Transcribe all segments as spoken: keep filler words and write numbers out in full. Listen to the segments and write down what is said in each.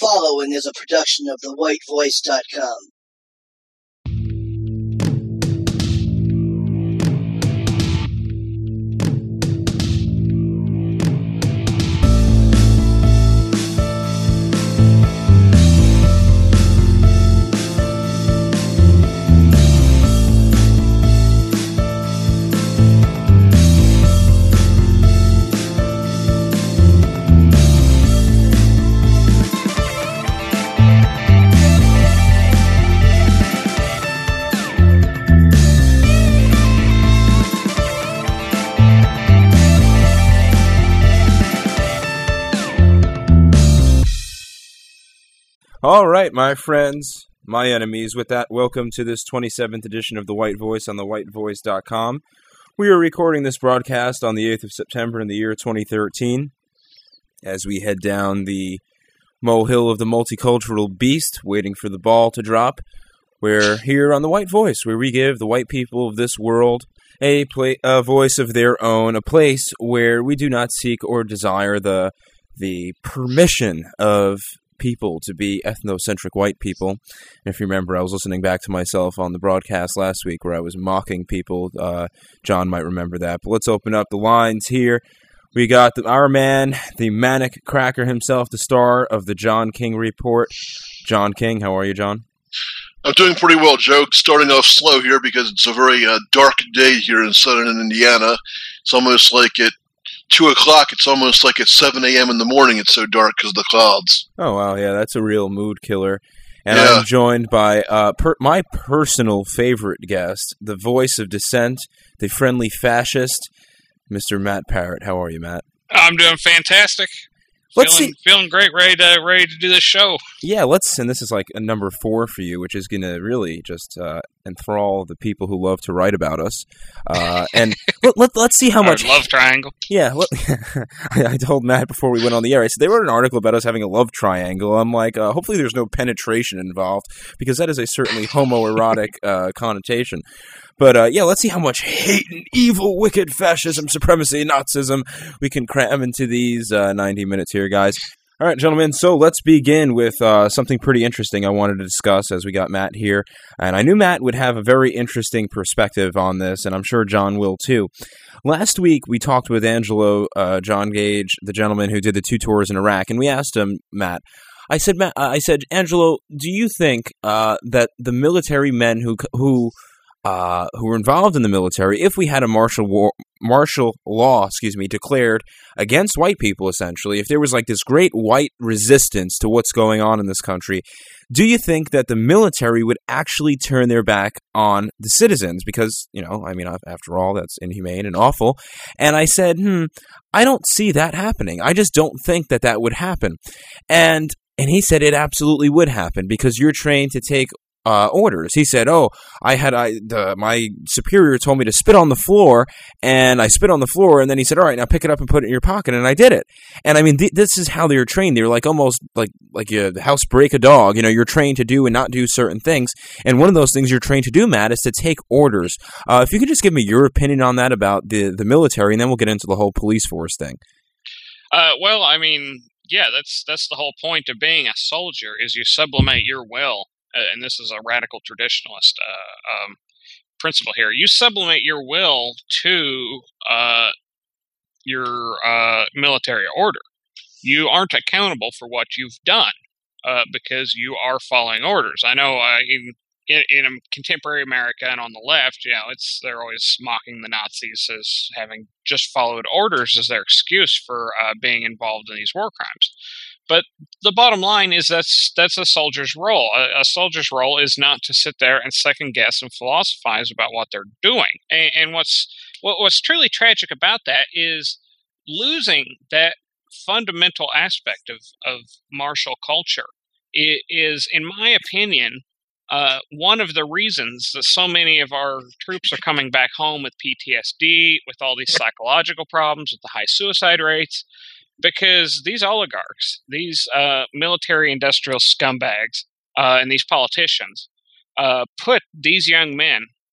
following is a production of the white voice dot com. All right, my friends, my enemies. With that, welcome to this twenty-seventh edition of The White Voice on the white voice dot com. We are recording this broadcast on the eighth of September in the year twenty thirteen as we head down the molehill of the multicultural beast, waiting for the ball to drop. We're here on The White Voice, where we give the white people of this world a, pla- a voice of their own, a place where we do not seek or desire the the permission of people to be ethnocentric white people. And if you remember, I was listening back to myself on the broadcast last week where I was mocking people. Uh, John might remember that. But let's open up the lines here. We got the, our man, the Manic Cracker himself, the star of the John King Report. John King, how are you, John? I'm doing pretty well, Joe. Starting off slow here because it's a very uh, dark day here in southern Indiana. It's almost like it Two o'clock, it's almost like it's seven a.m. in the morning. It's so dark because of the clouds. Oh, wow, yeah, that's a real mood killer. And yeah. I'm joined by uh, per- my personal favorite guest, the voice of dissent, the friendly fascist, Mister Matt Parrott. How are you, Matt? I'm doing fantastic. Let's feeling, see. Feeling great, ready to ready to do this show. Yeah, let's, and this is like a number four for you, which is going to really just uh, enthrall the people who love to write about us. Uh, and let, let, let's see how Our much... love triangle. Yeah, let, I told Matt before we went on the air, I said, they wrote an article about us having a love triangle. I'm like, uh, hopefully there's no penetration involved, because that is a certainly homoerotic uh, connotation. But, uh, yeah, let's see how much hate and evil, wicked fascism, supremacy, Nazism we can cram into these uh, ninety minutes here, guys. All right, gentlemen, so let's begin with uh, something pretty interesting I wanted to discuss as we got Matt here. And I knew Matt would have a very interesting perspective on this, and I'm sure John will too. Last week, we talked with Angelo uh, John Gage, the gentleman who did the two tours in Iraq, and we asked him, Matt, I said, Matt, I said, Angelo, do you think uh, that the military men who who Uh, who were involved in the military, if we had a martial war, martial law, excuse me, declared against white people, essentially, if there was like this great white resistance to what's going on in this country, do you think that the military would actually turn their back on the citizens? Because, you know, I mean, after all, that's inhumane and awful. And I said, hmm, I don't see that happening. I just don't think that that would happen. And and he said it absolutely would happen because you're trained to take Uh, orders. He said, oh, I had, I, the, my superior told me to spit on the floor, and I spit on the floor, and then he said, all right, now pick it up and put it in your pocket, and I did it. And I mean, th- this is how they were trained. They were like almost like, like you housebreak a dog. You know, you're trained to do and not do certain things. And one of those things you're trained to do, Matt, is to take orders. Uh, if you could just give me your opinion on that about the, the military, and then we'll get into the whole police force thing. Uh, well, I mean, yeah, that's, that's the whole point of being a soldier is you sublimate your will. Uh, and this is a radical traditionalist uh, um, principle here. You sublimate your will to uh, your uh, military order. You aren't accountable for what you've done uh, because you are following orders. I know uh, in, in, in contemporary America and on the left, you know, it's they're always mocking the Nazis as having just followed orders as their excuse for uh, being involved in these war crimes. But the bottom line is that's that's a soldier's role. A, a soldier's role is not to sit there and second guess and philosophize about what they're doing. And, and what's what, what's truly tragic about that is losing that fundamental aspect of, of martial culture. It is, in my opinion, uh, one of the reasons that so many of our troops are coming back home with P T S D, with all these psychological problems, with the high suicide rates. Because these oligarchs, these uh, military-industrial scumbags, uh, and these politicians uh, put these young men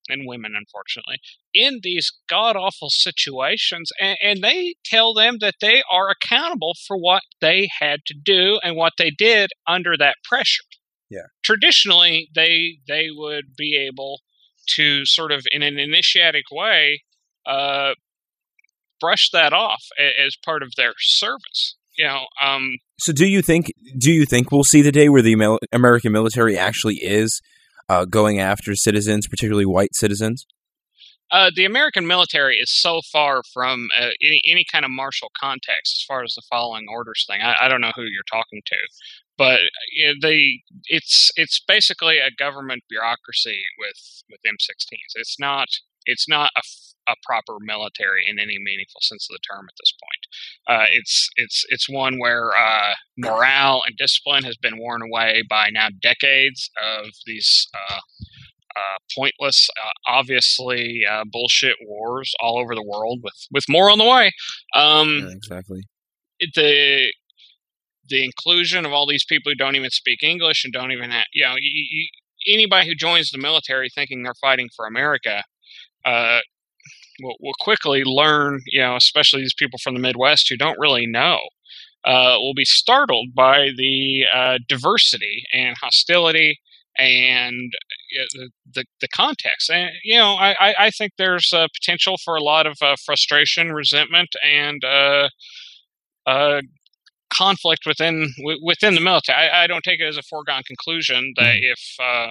and women, unfortunately, in these god-awful situations, and, and they tell them that they are accountable for what they had to do and what they did under that pressure. Yeah. Traditionally, they they would be able to sort of, in an initiatic way, uh, brush that off as part of their service. You know. Um, so, do you think? Do you think we'll see the day where the American military actually is uh, going after citizens, particularly white citizens? Uh, the American military is so far from uh, any, any kind of martial context as far as the following orders thing. I, I don't know who you're talking to, but you know, they it's it's basically a government bureaucracy with with M sixteens. It's not it's not a, a proper military in any meaningful sense of the term at this point. Uh, it's it's it's one where uh, morale and discipline has been worn away by now decades of these. Uh, Uh, pointless, uh, obviously uh, bullshit wars all over the world, with, with more on the way. Um, yeah, exactly. The the inclusion of all these people who don't even speak English and don't even have, you know, you, you, anybody who joins the military thinking they're fighting for America uh, will, will quickly learn, you know, especially these people from the Midwest who don't really know, uh, will be startled by the uh, diversity and hostility and the, the the context. And, you know, I, I think there's uh, potential for a lot of uh, frustration, resentment, and uh, uh, conflict within w- within the military. I, I don't take it as a foregone conclusion that if uh,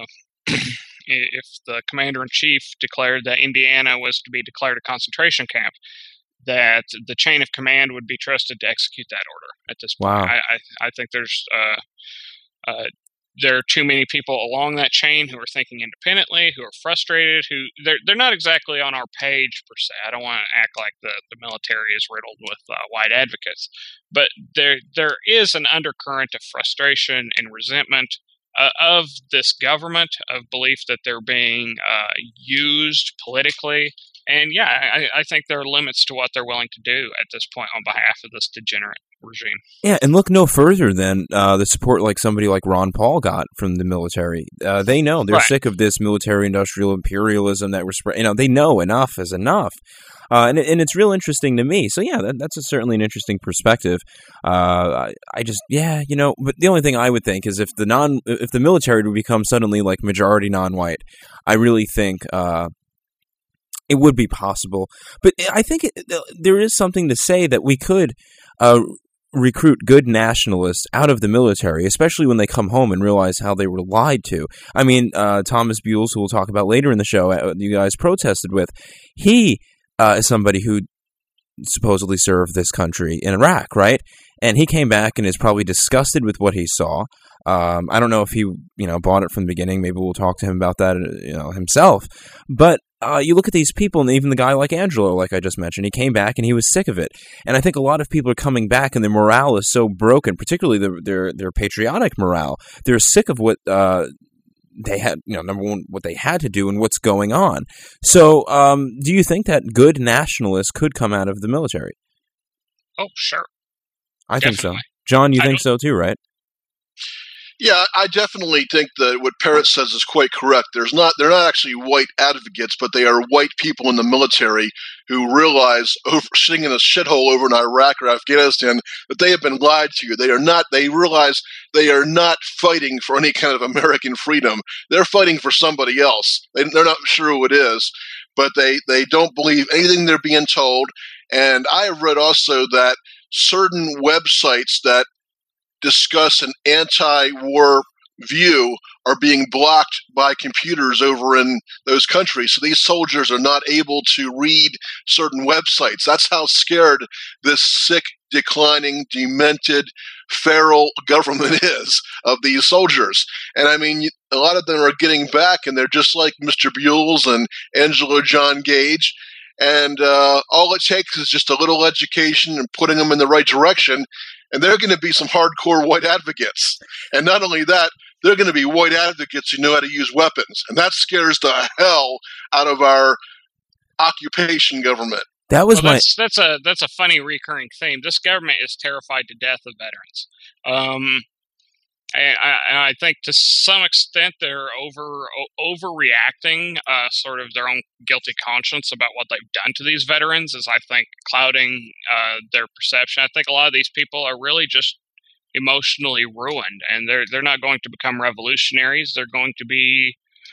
if the commander-in-chief declared that Indiana was to be declared a concentration camp, that the chain of command would be trusted to execute that order at this point. Wow. I, I, I think there's uh, uh, there are too many people along that chain who are thinking independently, who are frustrated, who they're they're not exactly on our page per se. I don't want to act like the, the military is riddled with uh, white advocates, but there there is an undercurrent of frustration and resentment uh, of this government, of belief that they're being uh, used politically. And yeah, I, I think there are limits to what they're willing to do at this point on behalf of this degenerate regime. Yeah, and look no further than uh, the support like somebody like Ron Paul got from the military. Uh, they know they're right. sick of this military-industrial imperialism that we're spreading. You know, they know enough is enough, uh, and and it's real interesting to me. So yeah, that, that's a, certainly an interesting perspective. Uh, I, I just yeah, you know, but the only thing I would think is if the non if the military would become suddenly like majority non-white, I really think. Uh, It would be possible, but I think it, there is something to say that we could uh, recruit good nationalists out of the military, especially when they come home and realize how they were lied to. I mean, uh, Thomas Buell, who we'll talk about later in the show, uh, you guys protested with, he uh, is somebody who supposedly served this country in Iraq, right? And he came back and is probably disgusted with what he saw. Um, I don't know if he, you know, bought it from the beginning. Maybe we'll talk to him about that, you know, himself. But uh, you look at these people, and even the guy like Angelo, like I just mentioned, he came back and he was sick of it. And I think a lot of people are coming back, and their morale is so broken, particularly their their, their patriotic morale. They're sick of what uh, they had, you know, number one, what they had to do and what's going on. So, um, do you think that good nationalists could come out of the military? Oh, sure. I Definitely. think so. John, you I think so too, right? Yeah, I definitely think that what Parrott says is quite correct. There's not they're not actually white advocates, but they are white people in the military who realize, over, sitting in a shithole over in Iraq or Afghanistan, that they have been lied to. They are not. They realize they are not fighting for any kind of American freedom. They're fighting for somebody else. They, they're not sure who it is, but they they don't believe anything they're being told. And I have read also that certain websites that discuss an anti-war view are being blocked by computers over in those countries. So these soldiers are not able to read certain websites. That's how scared this sick, declining, demented, feral government is of these soldiers. And I mean, a lot of them are getting back, and they're just like Mister Buell's and Angelo John Gage. And uh, all it takes is just a little education and putting them in the right direction, and they're going to be some hardcore white advocates. And not only that, they're going to be white advocates who know how to use weapons. And that scares the hell out of our occupation government. That was well, my. That's, that's a that's a funny recurring theme. This government is terrified to death of veterans. Um, And I, and I think to some extent they're over o- overreacting, uh, sort of their own guilty conscience about what they've done to these veterans is, I think, clouding uh, their perception. I think a lot of these people are really just emotionally ruined, and they're they're not going to become revolutionaries. They're going to be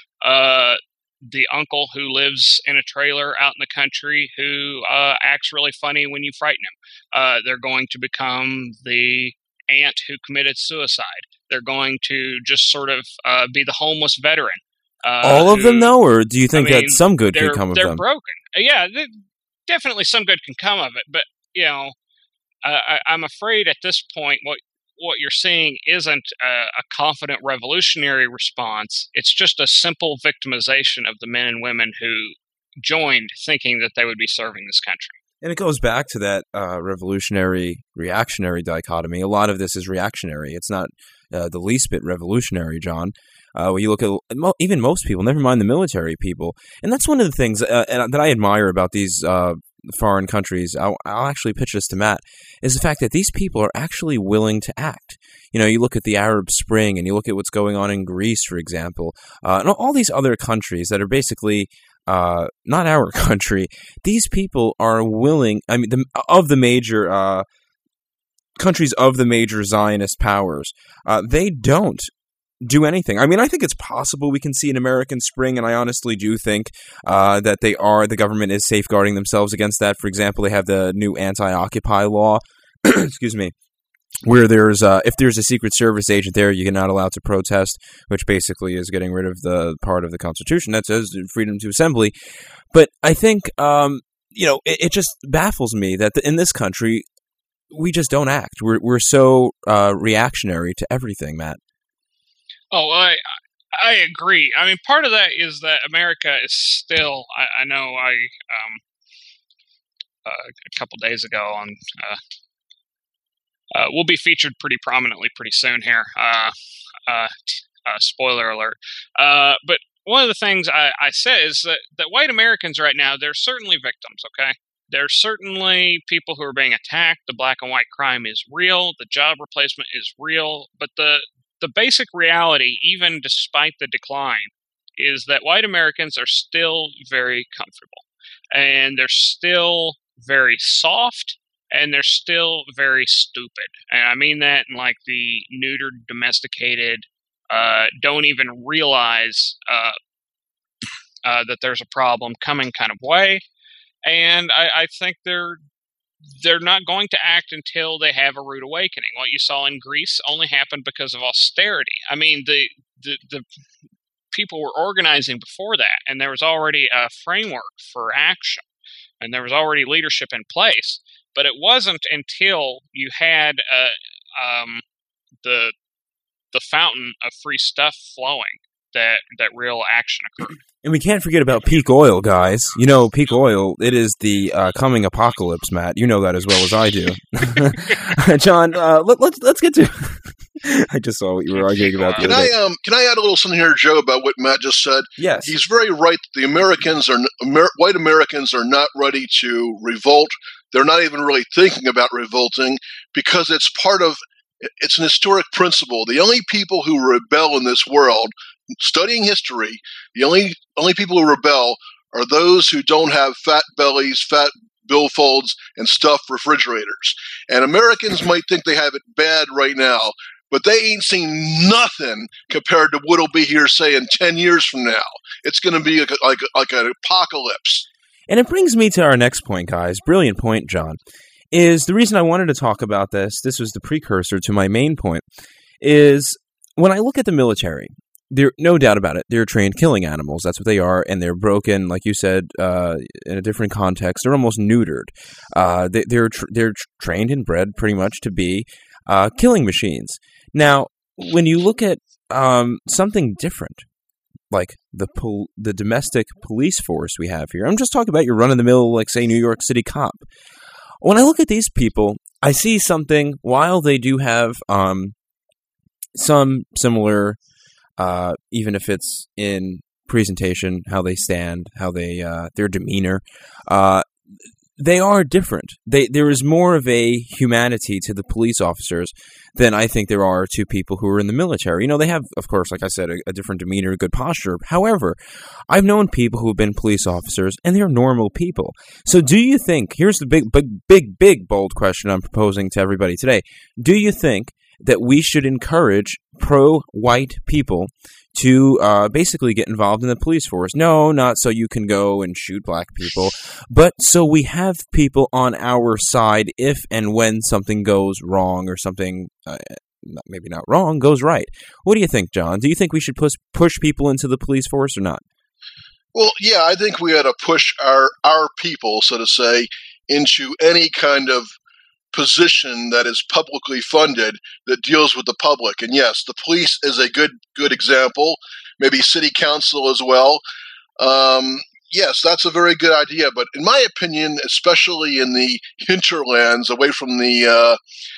uh, the uncle who lives in a trailer out in the country who uh, acts really funny when you frighten him. Uh, they're going to become the aunt who committed suicide. They're going to just sort of uh, be the homeless veteran. Uh, All of who, them, though, or do you think I mean, that some good can they're, come of they're them? broken. Yeah, they, definitely some good can come of it. But, you know, uh, I, I'm afraid at this point what what you're seeing isn't a, a confident revolutionary response. It's just a simple victimization of the men and women who joined thinking that they would be serving this country. And it goes back to that uh, revolutionary-reactionary dichotomy. A lot of this is reactionary. It's not uh, the least bit revolutionary, John. Uh, when you look at mo- even most people, never mind the military people. And that's one of the things uh, that I admire about these uh, foreign countries. I'll, I'll actually pitch this to Matt, is the fact that these people are actually willing to act. You know, you look at the Arab Spring and you look at what's going on in Greece, for example, uh, and all these other countries that are basically Uh, not our country. These people are willing, I mean, the, of the major uh, countries of the major Zionist powers, uh, they don't do anything. I mean, I think it's possible we can see an American Spring, and I honestly do think uh, that they are, the government is safeguarding themselves against that. For example, they have the new anti-Occupy law, excuse me, where there's, uh, if there's a Secret Service agent there, you're not allowed to protest, which basically is getting rid of the part of the Constitution that says freedom to assembly. But I think, um, you know, it, it just baffles me that the, in this country, we just don't act. We're we're so uh, reactionary to everything, Matt. Oh, I I agree. I mean, part of that is that America is still. I, I know. I um, uh, a couple days ago on. Uh, Uh, will be featured pretty prominently pretty soon here. Uh, uh, uh, spoiler alert. Uh, but one of the things I, I said is that, that white Americans right now, they're certainly victims, okay? They're certainly people who are being attacked. The black and white crime is real. The job replacement is real. But the, the basic reality, even despite the decline, is that white Americans are still very comfortable. And they're still very soft. And they're still very stupid. And I mean that in like the neutered, domesticated, uh, don't even realize uh, uh, that there's a problem coming kind of way. And I, I think they're they're not going to act until they have a rude awakening. What you saw in Greece only happened because of austerity. I mean, the the, the people were organizing before that, and there was already a framework for action, and there was already leadership in place. But it wasn't until you had uh, um, the the fountain of free stuff flowing that that real action occurred. And we can't forget about peak oil, guys. You know, peak oil, it is the uh, coming apocalypse, Matt. You know that as well as I do. John, uh, let, let's let's get to... I just saw what you were arguing about the Can other I day. um can I add a little something here, Joe, about what Matt just said? Yes. He's very right. The Americans are Amer- white Americans are not ready to revolt. They're not even really thinking about revolting because it's part of it's an historic principle. The only people who rebel in this world, studying history, the only only people who rebel are those who don't have fat bellies, fat billfolds, and stuffed refrigerators. And Americans might think they have it bad right now, but they ain't seen nothing compared to what'll be here, say, in ten years from now. It's going to be like, a, like, a, like an apocalypse. And it brings me to our next point, guys. Brilliant point, John. Is the reason I wanted to talk about this, this was the precursor to my main point, is when I look at the military, there no doubt about it, they're trained killing animals. That's what they are, and they're broken, like you said, uh, in a different context. They're almost neutered. Uh, they, they're tr- they're trained and bred pretty much to be uh, killing machines. Now, when you look at um, something different, like the pol- the domestic police force we have here, I'm just talking about your run-of-the-mill, like, say, New York City cop. When I look at these people, I see something, while they do have um, some similar, uh, even if it's in presentation, how they stand, how they, uh, their demeanor, uh, they are different. They there is more of a humanity to the police officers than I think there are to people who are in the military. You know, they have, of course, like I said, a, a different demeanor, a good posture. However, I've known people who have been police officers, and they're normal people. So do you think, here's the big, big, big, big, bold question I'm proposing to everybody today. Do you think that we should encourage pro-white people to uh, basically get involved in the police force? No, not so you can go and shoot black people, but so we have people on our side if and when something goes wrong or something, uh, maybe not wrong, goes right. What do you think, John? Do you think we should push, push people into the police force or not? Well, yeah, I think we ought to push our, our people, so to say, into any kind of position that is publicly funded that deals with the public. And yes, the police is a good good example, maybe city council as well. Um, yes, that's a very good idea. But in my opinion, especially in the hinterlands away from the uh,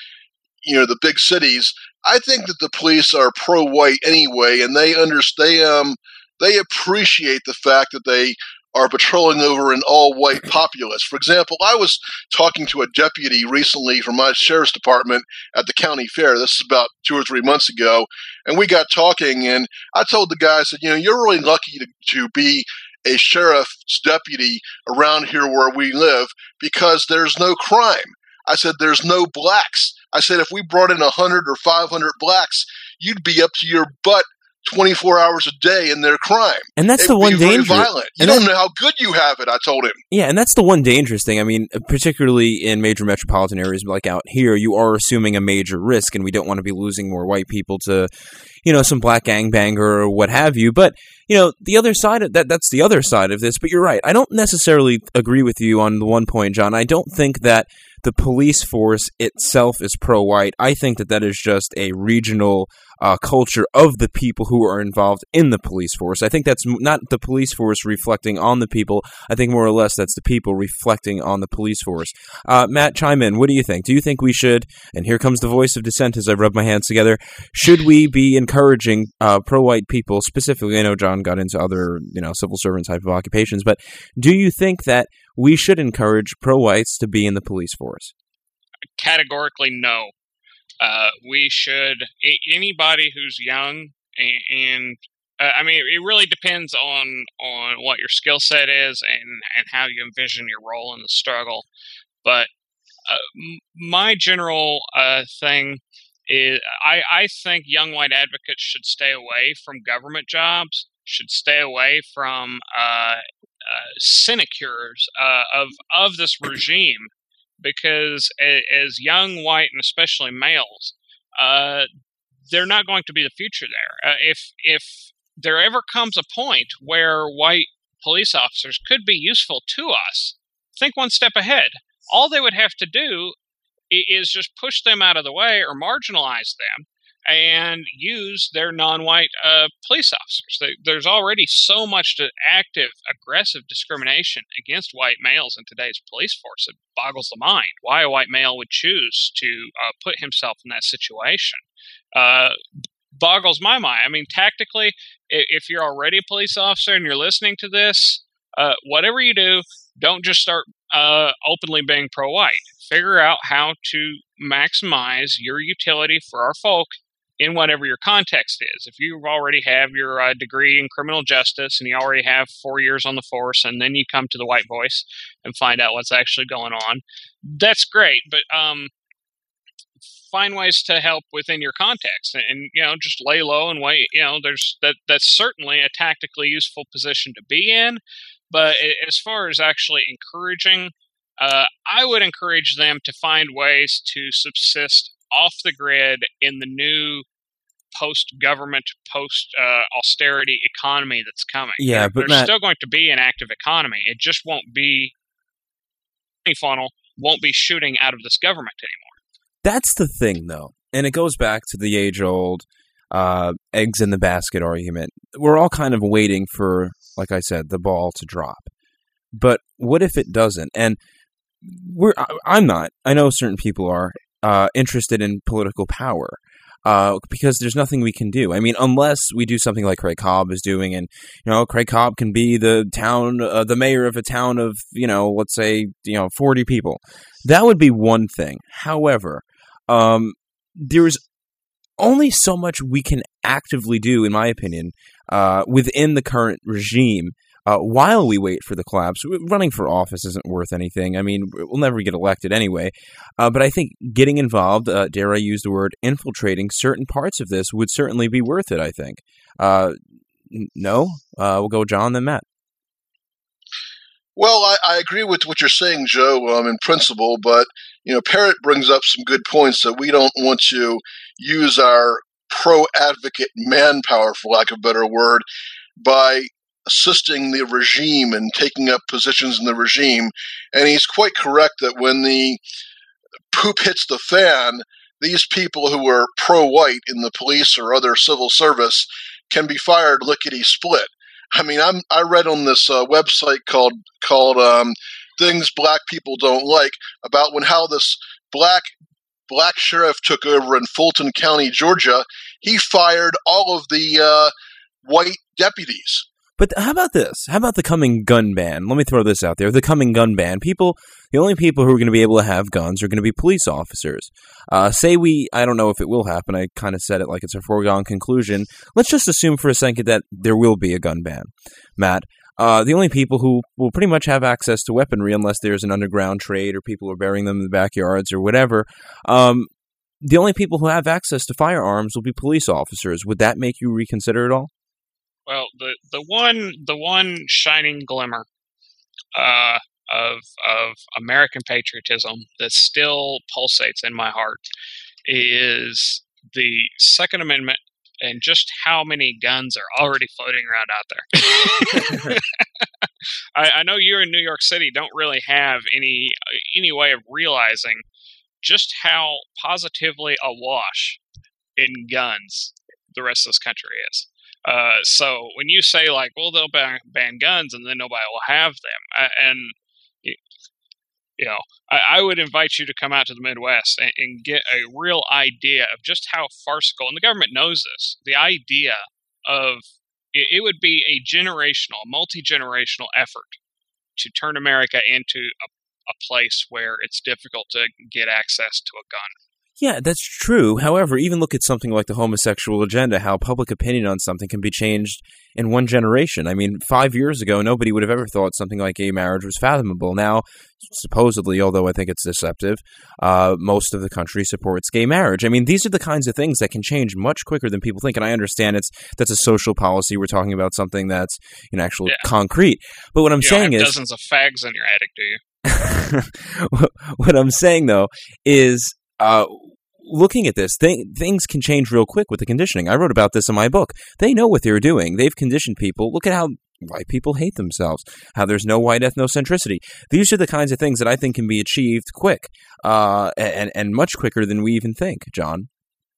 you know the big cities, I think that the police are pro-white anyway, and they understand they, um, they appreciate the fact that they are patrolling over an all-white populace. For example, I was talking to a deputy recently from my sheriff's department at the county fair. This is about two or three months ago, and we got talking, and I told the guy, I said, you know, you're really lucky to, to be a sheriff's deputy around here where we live because there's no crime. I said, there's no blacks. I said, if we brought in one hundred or five hundred blacks, you'd be up to your butt twenty-four hours a day in their crime. And that's It'd the one be very danger. Violent. You and don't that, know how good you have it, I told him. Yeah, and that's the one dangerous thing. I mean, particularly in major metropolitan areas like out here, you are assuming a major risk, and we don't want to be losing more white people to, you know, some black gangbanger or what have you. But, you know, the other side of that, that's the other side of this. But you're right. I don't necessarily agree with you on the one point, John. I don't think that the police force itself is pro-white. I think that that is just a regional uh, culture of the people who are involved in the police force. I think that's not the police force reflecting on the people. I think more or less that's the people reflecting on the police force. Uh, Matt, chime in. What do you think? Do you think we should, and here comes the voice of dissent as I rub my hands together, should we be encouraging uh, pro-white people, specifically, I know John got into other, you know, civil servant type of occupations, but do you think that we should encourage pro-whites to be in the police force? Categorically, no. Uh, we should, anybody who's young, and, and uh, I mean, it really depends on, on what your skill set is and, and how you envision your role in the struggle. But uh, my general uh, thing is I, I think young white advocates should stay away from government jobs, should stay away from uh, uh, sinecures uh, of, of this regime. Because as young white and especially males, uh, they're not going to be the future there. Uh, if if there ever comes a point where white police officers could be useful to us, think one step ahead. All they would have to do is just push them out of the way or marginalize them and use their non-white uh, police officers. There's already so much to active, aggressive discrimination against white males in today's police force. It boggles the mind why a white male would choose to uh, put himself in that situation. Uh, boggles my mind. I mean, tactically, if you're already a police officer and you're listening to this, uh, whatever you do, don't just start uh, openly being pro-white. Figure out how to maximize your utility for our folk in whatever your context is. If you already have your uh, degree in criminal justice and you already have four years on the force and then you come to the White Voice and find out what's actually going on, that's great. But um, find ways to help within your context and, and, you know, just lay low and wait. You know, there's that that's certainly a tactically useful position to be in. But as far as actually encouraging, uh, I would encourage them to find ways to subsist off the grid in the new post-government, post-austerity uh, economy that's coming. Yeah, there, but there's Matt, still going to be an active economy. It just won't be funnel won't be shooting out of this government anymore. That's the thing, though, and it goes back to the age-old uh, eggs in the basket argument. We're all kind of waiting for, like I said, the ball to drop. But what if it doesn't? And we're I, I'm not. I know certain people are. Uh, interested in political power. uh, because there's nothing we can do. I mean, unless we do something like Craig Cobb is doing, and, you know, Craig Cobb can be the town, uh, the mayor of a town of, you know, let's say, you know, forty people. That would be one thing. However, um, there's only so much we can actively do, in my opinion, uh, within the current regime. Uh, while we wait for the collapse. Running for office isn't worth anything. I mean, we'll never get elected anyway. Uh, but I think getting involved, uh, dare I use the word, infiltrating certain parts of this would certainly be worth it, I think. Uh, n- no? Uh, we'll go John, then Matt. Well, I, I agree with what you're saying, Joe, um, in principle, but, you know, Parrott brings up some good points that we don't want to use our pro-advocate manpower, for lack of a better word, by assisting the regime and taking up positions in the regime. And he's quite correct that when the poop hits the fan, these people who are pro-white in the police or other civil service can be fired lickety-split. I mean, I'm, I read on this uh, website called called um, Things Black People Don't Like about when how this black black sheriff took over in Fulton County, Georgia. He fired all of the uh, white deputies. But how about this? How about the coming gun ban? Let me throw this out there. The coming gun ban. People, the only people who are going to be able to have guns are going to be police officers. Uh, say we, I don't know if it will happen. I kind of said it like it's a foregone conclusion. Let's just assume for a second that there will be a gun ban. Matt, uh, the only people who will pretty much have access to weaponry, unless there's an underground trade or people are burying them in the backyards or whatever, um, the only people who have access to firearms will be police officers. Would that make you reconsider it all? Well, the, the one the one shining glimmer uh, of of American patriotism that still pulsates in my heart is the Second Amendment and just how many guns are already floating around out there. I, I know you in New York City don't really have any any way of realizing just how positively awash in guns the rest of this country is. Uh, so when you say like, well, they'll ban, ban guns and then nobody will have them, uh, and you know, I, I would invite you to come out to the Midwest and, and get a real idea of just how farcical, and the government knows this. The idea of it, it would be a generational, multi-generational effort to turn America into a, a place where it's difficult to get access to a gun. Yeah, that's true. However, even look at something like the homosexual agenda, how public opinion on something can be changed in one generation. I mean, five years ago, nobody would have ever thought something like gay marriage was fathomable. Now, supposedly, although I think it's deceptive, uh, most of the country supports gay marriage. I mean, these are the kinds of things that can change much quicker than people think. And I understand it's that's a social policy. We're talking about something that's, you know, actually yeah. concrete. But what I'm you saying don't have is... dozens of fags in your attic, do you? What I'm saying, though, is... Uh, looking at this, th- things can change real quick with the conditioning. I wrote about this in my book. They know what they're doing. They've conditioned people. Look at how white people hate themselves, how there's no white ethnocentricity. These are the kinds of things that I think can be achieved quick, uh, and, and much quicker than we even think, John.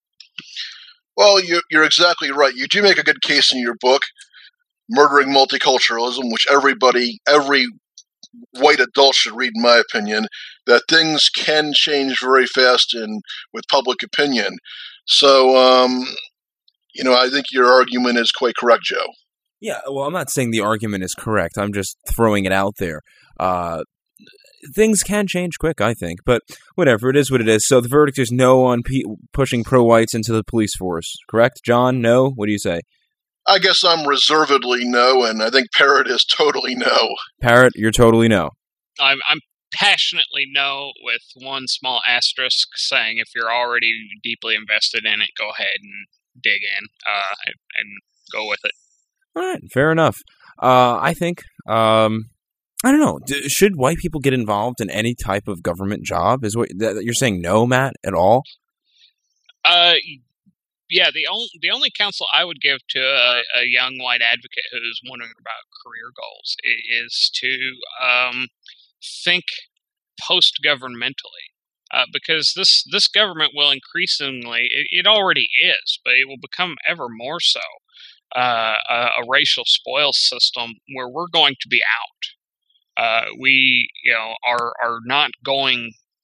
Well, you're, you're exactly right. You do make a good case in your book, Murdering Multiculturalism, which everybody, every white adult should read, in my opinion, that things can change very fast in with public opinion. So, um, you know, I think your argument is quite correct, Joe. Yeah, well, I'm not saying the argument is correct. I'm just throwing it out there. Uh, things can change quick, I think, but whatever, it is what it is. So the verdict is no on pe- pushing pro-whites into the police force, correct? John, no? What do you say? I guess I'm reservedly no, and I think Parrott is totally no. Parrott, you're totally no. I'm I'm passionately no, with one small asterisk saying if you're already deeply invested in it, go ahead and dig in uh, and, and go with it. All right, fair enough. Uh, I think, um, I don't know, D- should white people get involved in any type of government job? Is what th- you're saying no, Matt, at all? Uh. Yeah, the only the only counsel I would give to a, a young white advocate who's wondering about career goals is to um, think post-governmentally, uh, because this this government will increasingly, it, it already is, but it will become ever more so uh, a, a racial spoils system where we're going to be out. Uh, we, you know, are are not going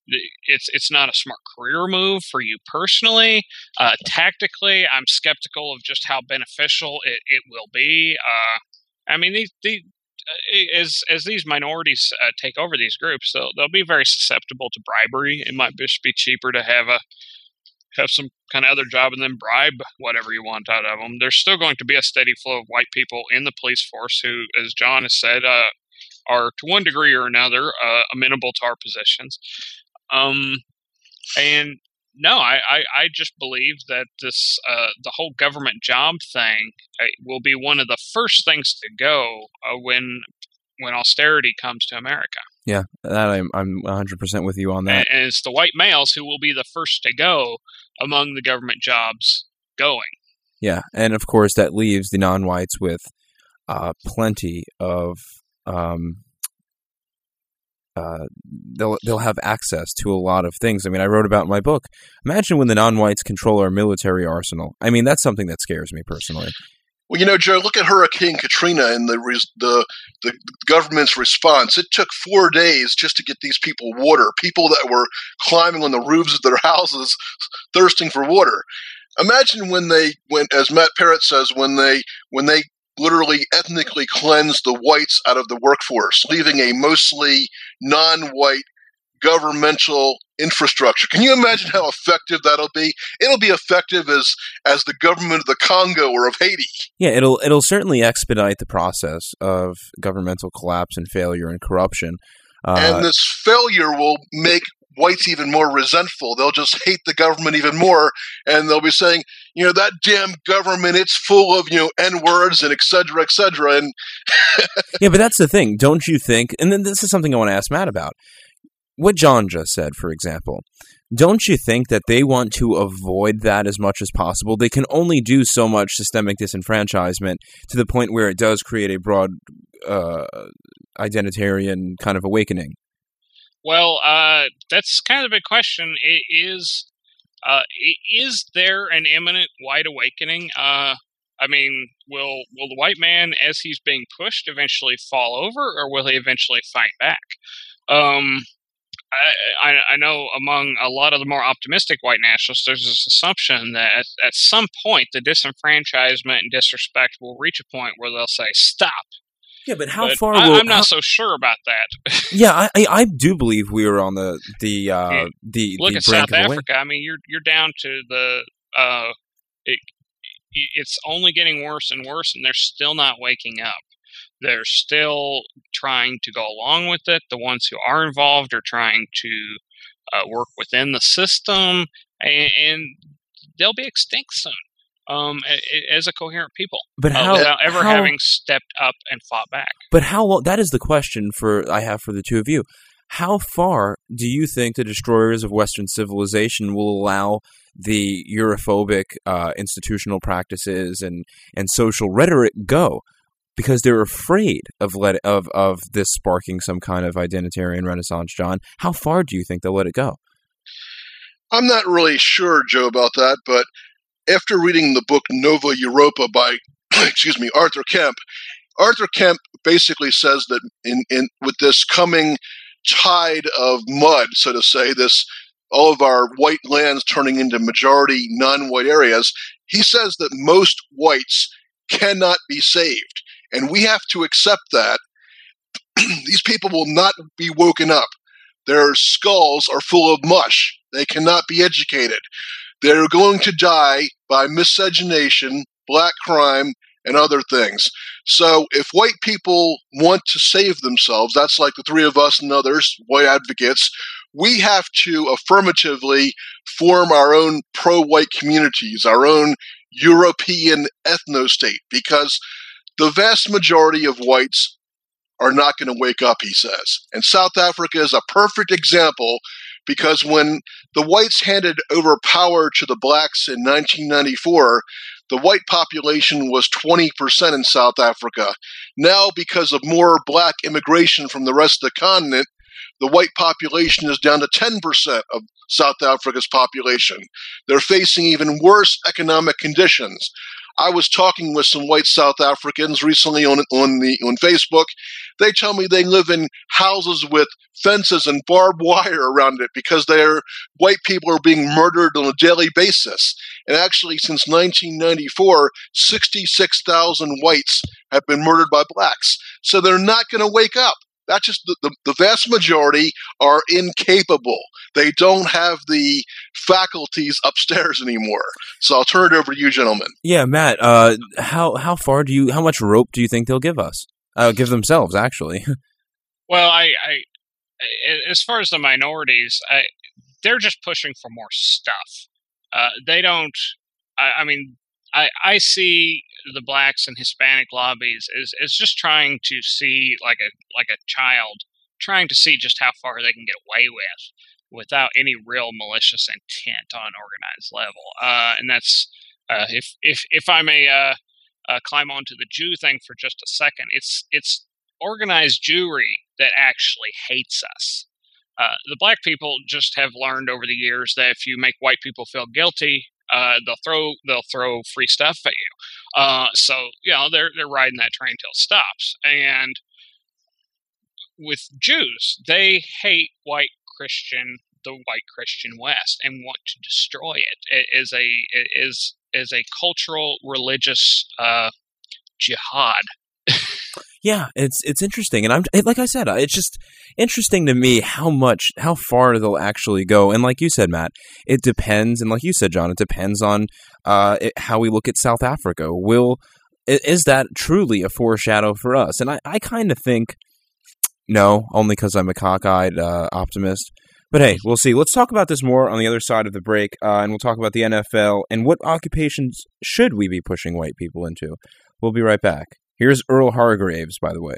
it's it's not a smart career move for you personally. Uh, tactically, I'm skeptical of just how beneficial it, it will be. Uh, I mean, these, these as as these minorities uh, take over these groups, they'll they'll be very susceptible to bribery. It might just be cheaper to have a have some kind of other job and then bribe whatever you want out of them. There's still going to be a steady flow of white people in the police force who, as John has said, uh, are to one degree or another uh, amenable to our positions. Um, and no, I, I, I just believe that this uh, the whole government job thing uh, will be one of the first things to go uh, when when austerity comes to America. Yeah, that I'm I'm one hundred percent with you on that. And, and it's the white males who will be the first to go among the government jobs going. Yeah, and of course that leaves the non-whites with uh, plenty of um, uh, they'll they'll have access to a lot of things. I mean, I wrote about in my book. Imagine when the non-whites control our military arsenal. I mean, that's something that scares me personally. Well, you know, Joe, look at Hurricane Katrina and the, the the government's response. It took four days just to get these people water, people that were climbing on the roofs of their houses thirsting for water. Imagine when they went, as Matt Parrott says, when they when they literally ethnically cleansed the whites out of the workforce, leaving a mostly non-white governmental infrastructure. Can you imagine how effective that'll be? It'll be effective as as the government of the Congo or of Haiti. Yeah, it'll it'll certainly expedite the process of governmental collapse and failure and corruption. Uh, and this failure will make whites even more resentful. They'll just hate the government even more, and they'll be saying, you know, that damn government, it's full of, you know, N-words and et cetera, et cetera. And yeah, but that's the thing. Don't you think, and then this is something I want to ask Matt about, what John just said, for example, don't you think that they want to avoid that as much as possible? They can only do so much systemic disenfranchisement to the point where it does create a broad uh, identitarian kind of awakening. Well, uh, that's kind of the big question. It is, uh, is there an imminent white awakening? Uh, I mean, will will the white man, as he's being pushed, eventually fall over, or will he eventually fight back? Um, I, I, I know among a lot of the more optimistic white nationalists, there's this assumption that at, at some point the disenfranchisement and disrespect will reach a point where they'll say, stop. Yeah, but how but far I, will... I'm not how, so sure about that. yeah, I, I I do believe we are on the the uh, yeah. the Look the at brink South of Africa. I mean, you're you're down to the uh, it, it's only getting worse and worse, and they're still not waking up. They're still trying to go along with it. The ones who are involved are trying to uh, work within the system, and, and they'll be extinct soon. Um, as a coherent people, but how, uh, without ever how, having stepped up and fought back. But how? That is the question for I have for the two of you. How far do you think the destroyers of Western civilization will allow the Europhobic uh, institutional practices and and social rhetoric go? Because they're afraid of let of of this sparking some kind of identitarian renaissance. John, how far do you think they'll let it go? I'm not really sure, Joe, about that, but after reading the book Nova Europa by, excuse me, Arthur Kemp, Arthur Kemp basically says that in, in with this coming tide of mud, so to say, this all of our white lands turning into majority non-white areas, he says that most whites cannot be saved. And we have to accept that. These people will not be woken up. Their skulls are full of mush. They cannot be educated. They're going to die by miscegenation, black crime, and other things. So if white people want to save themselves, that's like the three of us and others, white advocates, we have to affirmatively form our own pro-white communities, our own European ethno-state, because the vast majority of whites are not going to wake up, he says. And South Africa is a perfect example, because when the whites handed over power to the blacks in nineteen ninety-four, the white population was twenty percent in South Africa. Now, because of more black immigration from the rest of the continent, the white population is down to ten percent of South Africa's population. They're facing even worse economic conditions. I was talking with some white South Africans recently on on the on Facebook. They tell me they live in houses with fences and barbed wire around it because their white people are being murdered on a daily basis. And actually, since nineteen ninety-four, sixty-six thousand whites have been murdered by blacks. So they're not going to wake up. That's just the, the, the vast majority are incapable. They don't have the faculties upstairs anymore. So I'll turn it over to you, gentlemen. Yeah, Matt. Uh, how how far do you? How much rope do you think they'll give us? Uh, give themselves, actually. Well, I, I, as far as the minorities, I, they're just pushing for more stuff. Uh, they don't. I, I mean, I, I see the blacks and Hispanic lobbies as, as just trying to see like a like a child trying to see just how far they can get away with without any real malicious intent on an organized level. Uh, and that's uh, if if if I may uh, uh, climb onto the Jew thing for just a second. It's it's organized Jewry that actually hates us. Uh, the black people just have learned over the years that if you make white people feel guilty, uh, they'll throw they'll throw free stuff at you. Uh, so you know they're they're riding that train till it stops. And with Jews, they hate white Christian, the white Christian West, and want to destroy it. It is a it is is a cultural religious uh, jihad. Yeah, it's it's interesting, and I'm like I said, it's just interesting to me how much, how far they'll actually go. And like you said, Matt, it depends, and like you said, John, it depends on uh, it, how we look at South Africa. Will is that truly a foreshadow for us? And I, I kind of think no, only because I'm a cockeyed uh, optimist. But hey, we'll see. Let's talk about this more on the other side of the break, uh, and we'll talk about the N F L and what occupations should we be pushing white people into. We'll be right back. Here's Earl Hargraves, by the way.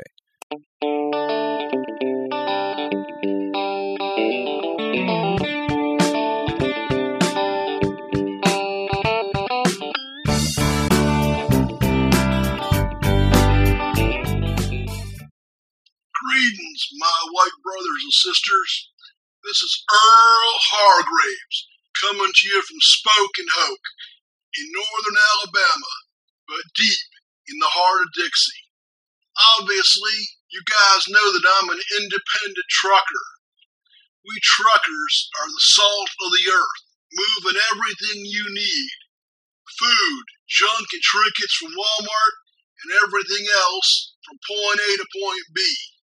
Greetings, my white brothers and sisters. This is Earl Hargraves, coming to you from Spoken Hoke in northern Alabama, but deep in the heart of Dixie. Obviously, you guys know that I'm an independent trucker. We truckers are the salt of the earth, moving everything you need. Food, junk, and trinkets from Walmart, and everything else from point A to point B.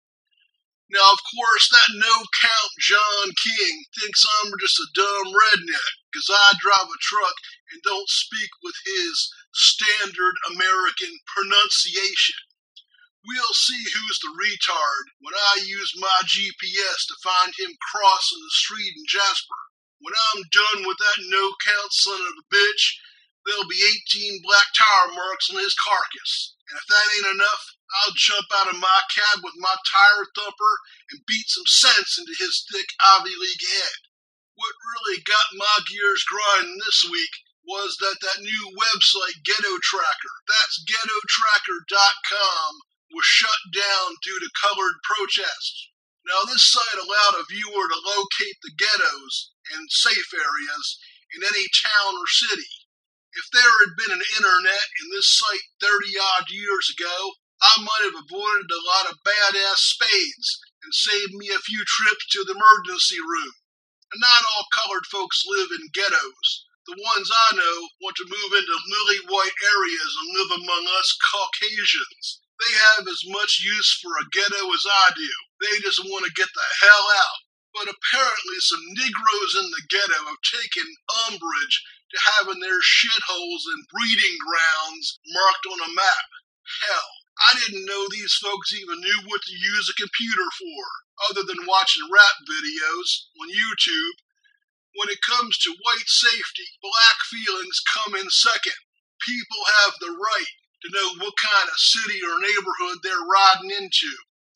Now, of course, that no-count John King thinks I'm just a dumb redneck because I drive a truck and don't speak with his standard American pronunciation. We'll see who's the retard when I use my G P S to find him crossing the street in Jasper. When I'm done with that no-count son of a bitch, there'll be eighteen black tire marks on his carcass. And if that ain't enough, I'll jump out of my cab with my tire thumper and beat some sense into his thick Ivy League head. What really got my gears grinding this week was that that new website, Ghetto Tracker, that's ghetto tracker dot com, was shut down due to colored protests. Now, this site allowed a viewer to locate the ghettos and safe areas in any town or city. If there had been an internet in this site thirty-odd years ago, I might have avoided a lot of badass spades and saved me a few trips to the emergency room. And not all colored folks live in ghettos. The ones I know want to move into lily-white areas and live among us Caucasians. They have as much use for a ghetto as I do. They just want to get the hell out. But apparently some Negroes in the ghetto have taken umbrage to having their shitholes and breeding grounds marked on a map. Hell, I didn't know these folks even knew what to use a computer for, other than watching rap videos on YouTube. When it comes to white safety, black feelings come in second. People have the right to know what kind of city or neighborhood they're riding into.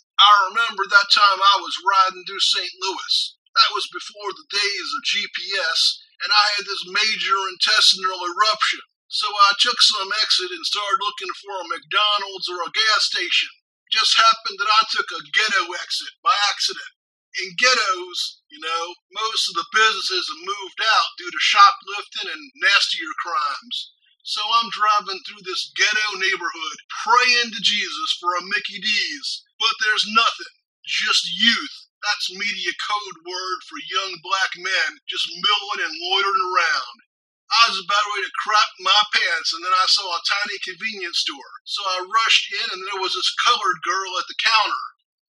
I remember that time I was riding through Saint Louis. That was before the days of G P S, and I had this major intestinal eruption. So I took some exit and started looking for a McDonald's or a gas station. It just happened that I took a ghetto exit by accident. In ghettos, you know, most of the businesses have moved out due to shoplifting and nastier crimes. So I'm driving through this ghetto neighborhood, praying to Jesus for a Mickey D's. But there's nothing. Just youth. That's media code word for young black men just milling and loitering around. I was about ready to crap my pants, and then I saw a tiny convenience store. So I rushed in, and there was this colored girl at the counter.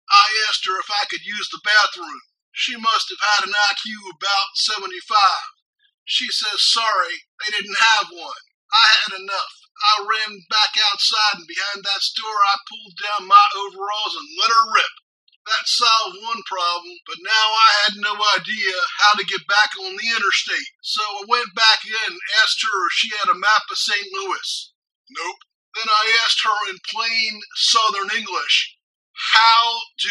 I asked her if I could use the bathroom. She must have had an I Q about seventy-five. She says, sorry, they didn't have one. I had enough. I ran back outside, and behind that store, I pulled down my overalls and let her rip. That solved one problem, but now I had no idea how to get back on the interstate. So I went back in and asked her if she had a map of Saint Louis. Nope. Then I asked her in plain Southern English, how do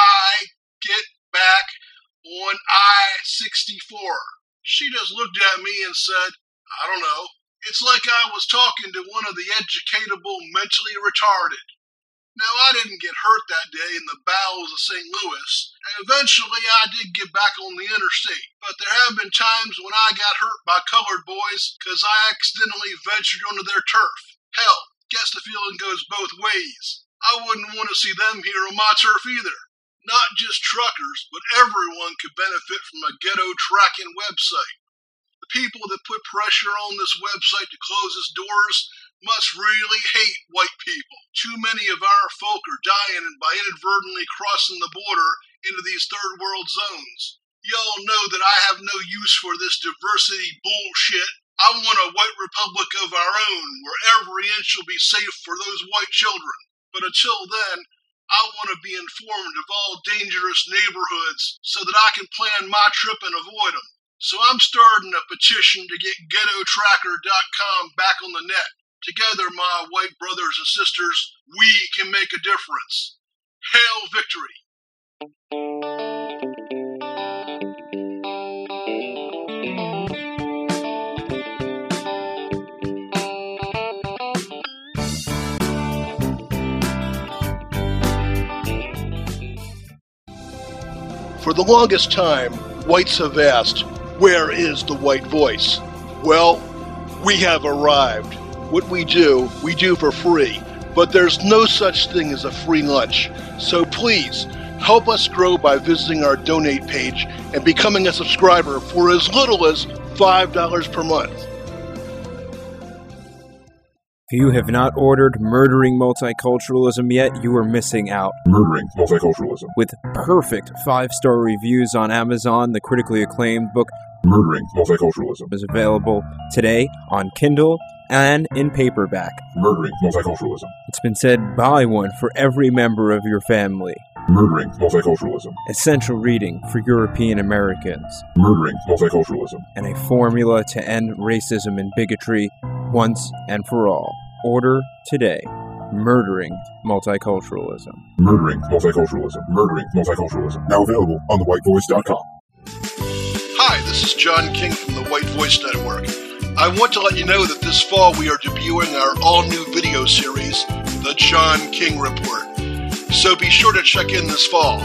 I get back on I sixty-four? She just looked at me and said, I don't know. It's like I was talking to one of the educatable mentally retarded. Now, I didn't get hurt that day in the bowels of Saint Louis, and eventually I did get back on the interstate. But there have been times when I got hurt by colored boys because I accidentally ventured onto their turf. Hell, guess the feeling goes both ways. I wouldn't want to see them here on my turf either. Not just truckers, but everyone could benefit from a ghetto tracking website. The people that put pressure on this website to close its doors must really hate white people. Too many of our folk are dying by inadvertently crossing the border into these third world zones. Y'all know that I have no use for this diversity bullshit. I want a white republic of our own, where every inch will be safe for those white children. But until then, I want to be informed of all dangerous neighborhoods so that I can plan my trip and avoid them. So I'm starting a petition to get ghetto tracker dot com back on the net. Together, my white brothers and sisters, we can make a difference. Hail victory! For the longest time, whites have asked, where is the white voice? Well, we have arrived. What we do, we do for free. But there's no such thing as a free lunch. So please, help us grow by visiting our donate page and becoming a subscriber for as little as five dollars per month. If you have not ordered Murdering Multiculturalism yet, you are missing out. Murdering Multiculturalism. With perfect five-star reviews on Amazon, the critically acclaimed book Murdering Multiculturalism is available today on Kindle and in paperback. Murdering Multiculturalism. It's been said, buy one for every member of your family. Murdering Multiculturalism. Essential reading for European Americans. Murdering Multiculturalism. And a formula to end racism and bigotry once and for all. Order today. Murdering Multiculturalism. Murdering Multiculturalism. Murdering Multiculturalism. Now available on the white voice dot com. Hi, this is John King from the White Voice Network. I want to let you know that this fall we are debuting our all-new video series, The John King Report. So be sure to check in this fall.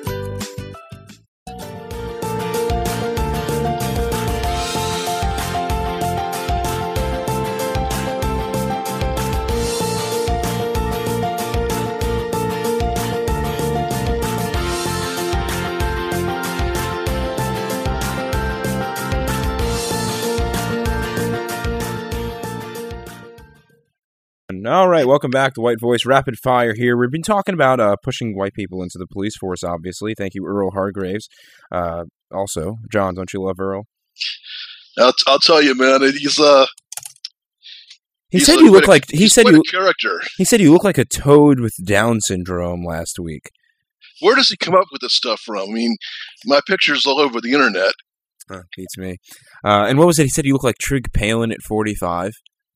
All right, welcome back to White Voice Rapid Fire here. We've been talking about uh, pushing white people into the police force, obviously. Thank you, Earl Hargraves. Uh, also, John, don't you love Earl? I'll, I'll tell you, man. He's uh. He he's said a, you look a, like he said quite you a character. He said you look like a toad with Down syndrome last week. Where does he come up with this stuff from? I mean, my picture's all over the internet. Huh, beats me. Uh, and what was it? He said you look like Trig Palin at forty-five.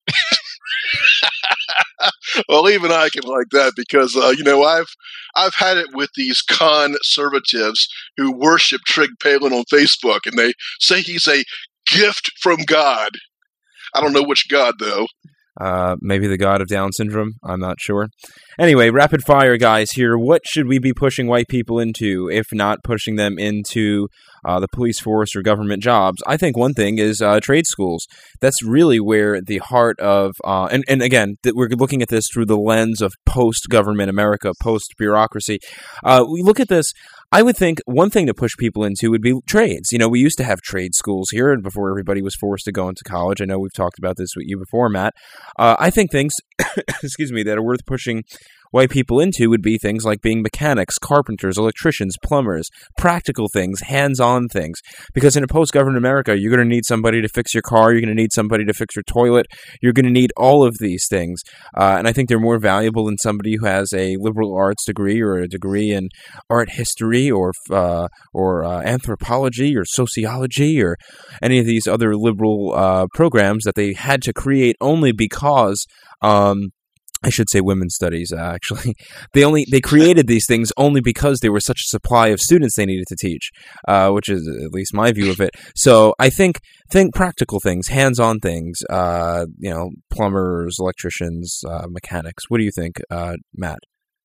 Well, even I can like that because uh, you know I've I've had it with these conservatives who worship Trig Palin on Facebook, and they say he's a gift from God. I don't know which God though. Uh, maybe the god of Down syndrome. I'm not sure. Anyway, rapid fire, guys. Here, what should we be pushing white people into, if not pushing them into uh, the police force or government jobs. I think one thing is uh, trade schools. That's really where the heart of, uh, and, and again, th- we're looking at this through the lens of post-government America, post-bureaucracy. Uh, we look at this, I would think one thing to push people into would be trades. You know, we used to have trade schools here and before everybody was forced to go into college. I know we've talked about this with you before, Matt. Uh, I think things, excuse me, that are worth pushing white people into would be things like being mechanics, carpenters, electricians, plumbers, practical things, hands-on things. Because in a post-government America, you're going to need somebody to fix your car, you're going to need somebody to fix your toilet, you're going to need all of these things. Uh, and I think they're more valuable than somebody who has a liberal arts degree or a degree in art history or uh, or uh, anthropology or sociology or any of these other liberal uh, programs that they had to create only because um, I should say women's studies, uh, actually. They only they created these things only because there was such a supply of students they needed to teach, uh, which is at least my view of it. So I think think practical things, hands-on things, uh, you know, plumbers, electricians, uh, mechanics. What do you think, uh, Matt?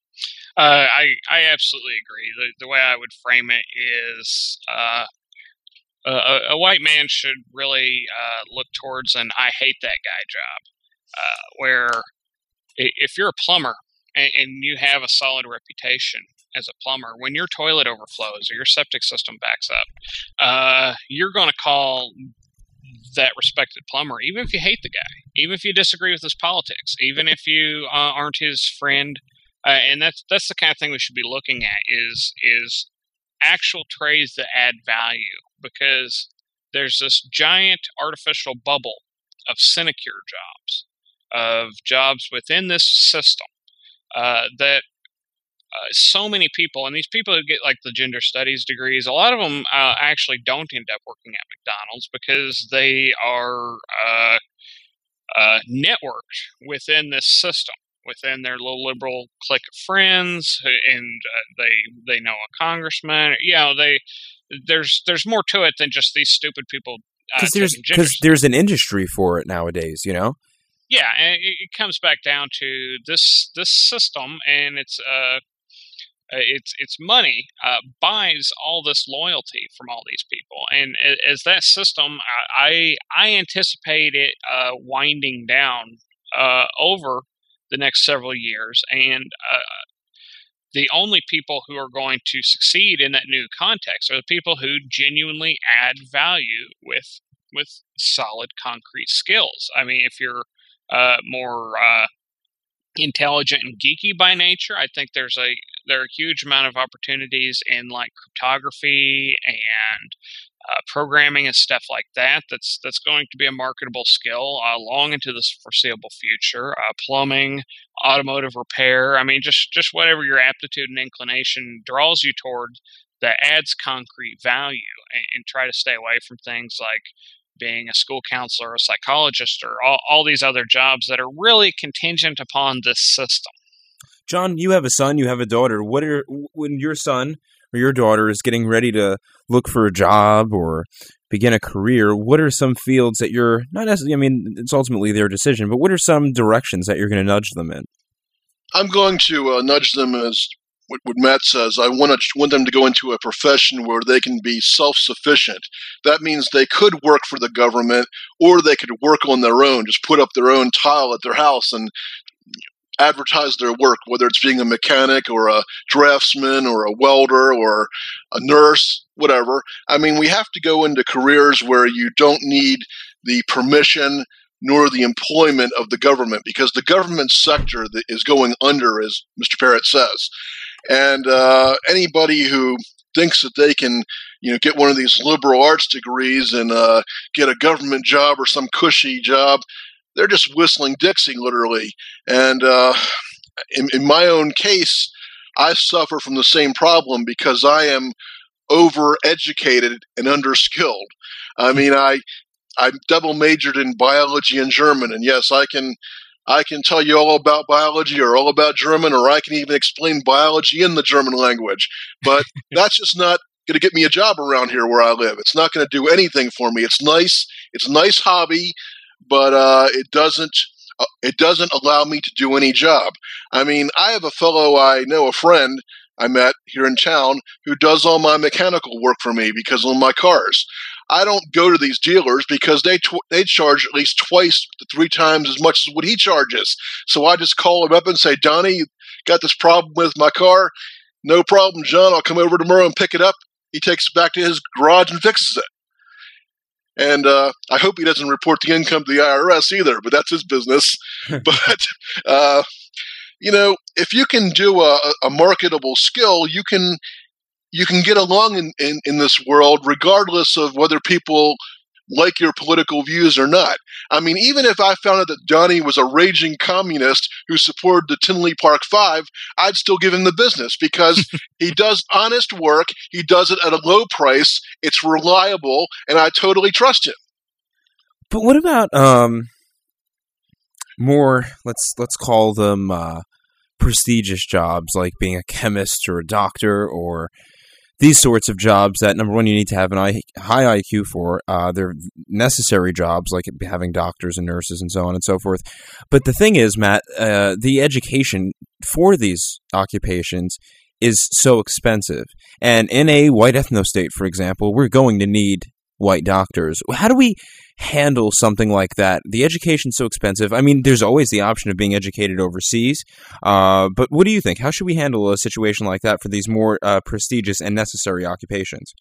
Uh, I I absolutely agree. The, the way I would frame it is uh, a, a white man should really uh, look towards an I hate that guy job, uh, where if you're a plumber and, and you have a solid reputation as a plumber, when your toilet overflows or your septic system backs up, uh, you're going to call that respected plumber, even if you hate the guy, even if you disagree with his politics, even if you uh, aren't his friend. Uh, and that's that's the kind of thing we should be looking at is is actual trades that add value, because there's this giant artificial bubble of sinecure jobs, of jobs within this system uh, that uh, so many people, and these people who get like the gender studies degrees, a lot of them uh, actually don't end up working at McDonald's because they are uh, uh, networked within this system, within their little liberal clique of friends, and uh, they they know a congressman. You know, they there's there's more to it than just these stupid people. Because uh, there's because there's an industry for it nowadays, you know. Yeah, and it, it comes back down to this this system, and it's uh it's it's money uh, buys all this loyalty from all these people, and as that system, I I anticipate it uh, winding down uh, over the next several years, and uh, the only people who are going to succeed in that new context are the people who genuinely add value with with solid, concrete skills. I mean, if you're uh, more uh, intelligent and geeky by nature, I think there's a there are a huge amount of opportunities in like cryptography and uh, programming and stuff like that. That's that's going to be a marketable skill uh, long into the foreseeable future. Uh, plumbing, automotive repair. I mean, just just whatever your aptitude and inclination draws you toward that adds concrete value, and, and try to stay away from things like being a school counselor, a psychologist, or all, all these other jobs that are really contingent upon this system. John, you have a son, you have a daughter. What are when your son or your daughter is getting ready to look for a job or begin a career, what are some fields that you're not necessarily, I mean, it's ultimately their decision, but what are some directions that you're going to nudge them in? I'm going to uh, nudge them as what, what Matt says. I want to want them to go into a profession where they can be self-sufficient. That means they could work for the government, or they could work on their own, just put up their own tile at their house and advertise their work, whether it's being a mechanic or a draftsman or a welder or a nurse, whatever. I mean, we have to go into careers where you don't need the permission nor the employment of the government, because the government sector that is going under, as Mister Parrott says. And uh, anybody who thinks that they can, you know, get one of these liberal arts degrees and uh, get a government job or some cushy job, they're just whistling Dixie, literally. And uh, in, in my own case, I suffer from the same problem because I am overeducated and underskilled. I mean, I I double majored in biology and German, and yes, I can I can tell you all about biology or all about German, or I can even explain biology in the German language. But that's just not going to get me a job around here where I live. It's not going to do anything for me. It's nice. It's a nice hobby, but uh, it doesn't uh, it doesn't allow me to do any job. I mean, I have a fellow I know, a friend. I met here in town who does all my mechanical work for me because of my cars. I don't go to these dealers because they tw- they charge at least twice to three times as much as what he charges. So I just call him up and say, Donnie, you got this problem with my car? No problem, John. I'll come over tomorrow and pick it up. He takes it back to his garage and fixes it. And uh, I hope he doesn't report the income to the I R S either, but that's his business. But, uh, you know, if you can do a, a marketable skill, you can you can get along in, in, in this world regardless of whether people like your political views or not. I mean, even if I found out that Donnie was a raging communist who supported the Tinley Park Five, I'd still give him the business because he does honest work. He does it at a low price. It's reliable, and I totally trust him. But what about um, more, let's let's call them uh, prestigious jobs, like being a chemist or a doctor or these sorts of jobs that, number one, you need to have an I, high I Q for. Uh, they're necessary jobs, like having doctors and nurses and so on and so forth. But the thing is, Matt, uh, the education for these occupations is so expensive. And in a white ethno-state, for example, we're going to need white doctors. How do we handle something like that? The education's so expensive. I mean, there's always the option of being educated overseas. Uh, but what do you think? How should we handle a situation like that for these more uh, prestigious and necessary occupations?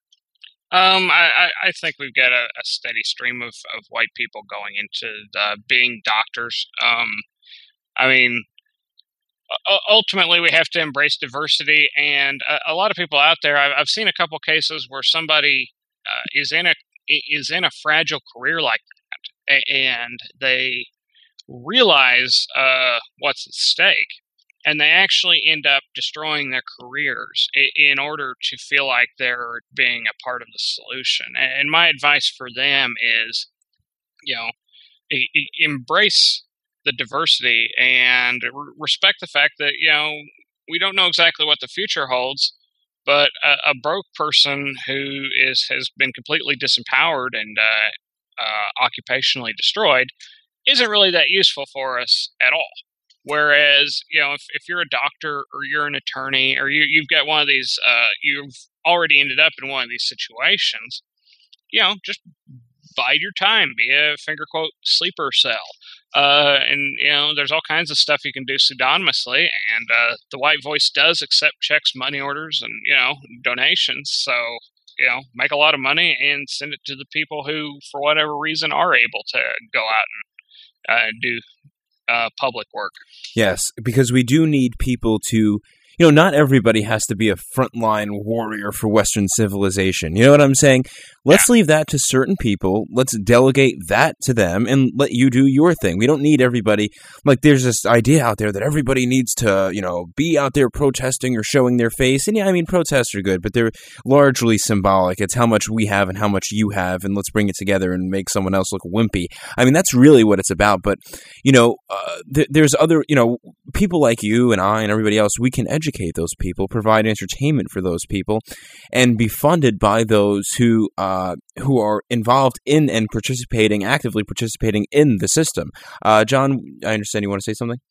Um, I, I think we've got a, a steady stream of, of white people going into the, being doctors. Um, I mean, ultimately, we have to embrace diversity. And a, a lot of people out there, I've, I've seen a couple cases where somebody Uh, is in a is in a fragile career like that, and they realize uh, what's at stake, and they actually end up destroying their careers in order to feel like they're being a part of the solution. And my advice for them is, you know, embrace the diversity and respect the fact that, you know, we don't know exactly what the future holds. But a, a broke person who is has been completely disempowered and uh, uh, occupationally destroyed isn't really that useful for us at all. Whereas, you know, if, if you're a doctor or you're an attorney or you, you've got one of these, uh, you've already ended up in one of these situations, you know, just bide your time, be a finger quote sleeper cell. Uh, and, you know, there's all kinds of stuff you can do pseudonymously, and uh, the White Voice does accept checks, money orders, and, you know, donations. So, you know, make a lot of money and send it to the people who, for whatever reason, are able to go out and uh, do uh, public work. Yes, because we do need people to, you know, not everybody has to be a frontline warrior for Western civilization. You know what I'm saying? Let's leave that to certain people. Let's delegate that to them and let you do your thing. We don't need everybody. Like, there's this idea out there that everybody needs to, you know, be out there protesting or showing their face. And yeah, I mean, protests are good, but they're largely symbolic. It's how much we have and how much you have, and let's bring it together and make someone else look wimpy. I mean, that's really what it's about. But, you know, uh, th- there's other, you know, people like you and I and everybody else, we can educate those people, provide entertainment for those people, and be funded by those who uh, who are involved in and participating, actively participating in the system. Uh, John, I understand you want to say something?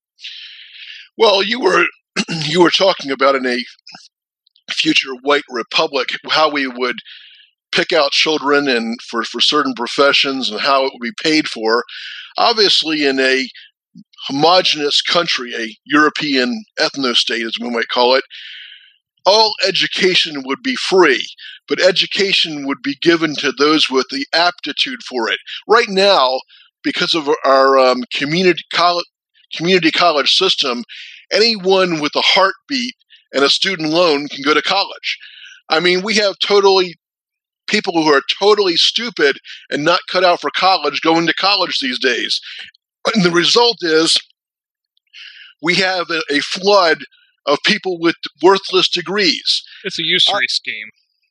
Well, you were you were talking about in a future white republic how we would pick out children and for, for certain professions and how it would be paid for. Obviously, in a homogenous country, a European ethno-state, as we might call it, all education would be free, but education would be given to those with the aptitude for it. Right now, because of our um, community college, community college system, anyone with a heartbeat and a student loan can go to college. I mean, we have totally people who are totally stupid and not cut out for college going to college these days. And the result is we have a, a flood of people with worthless degrees. It's a usury uh, scheme.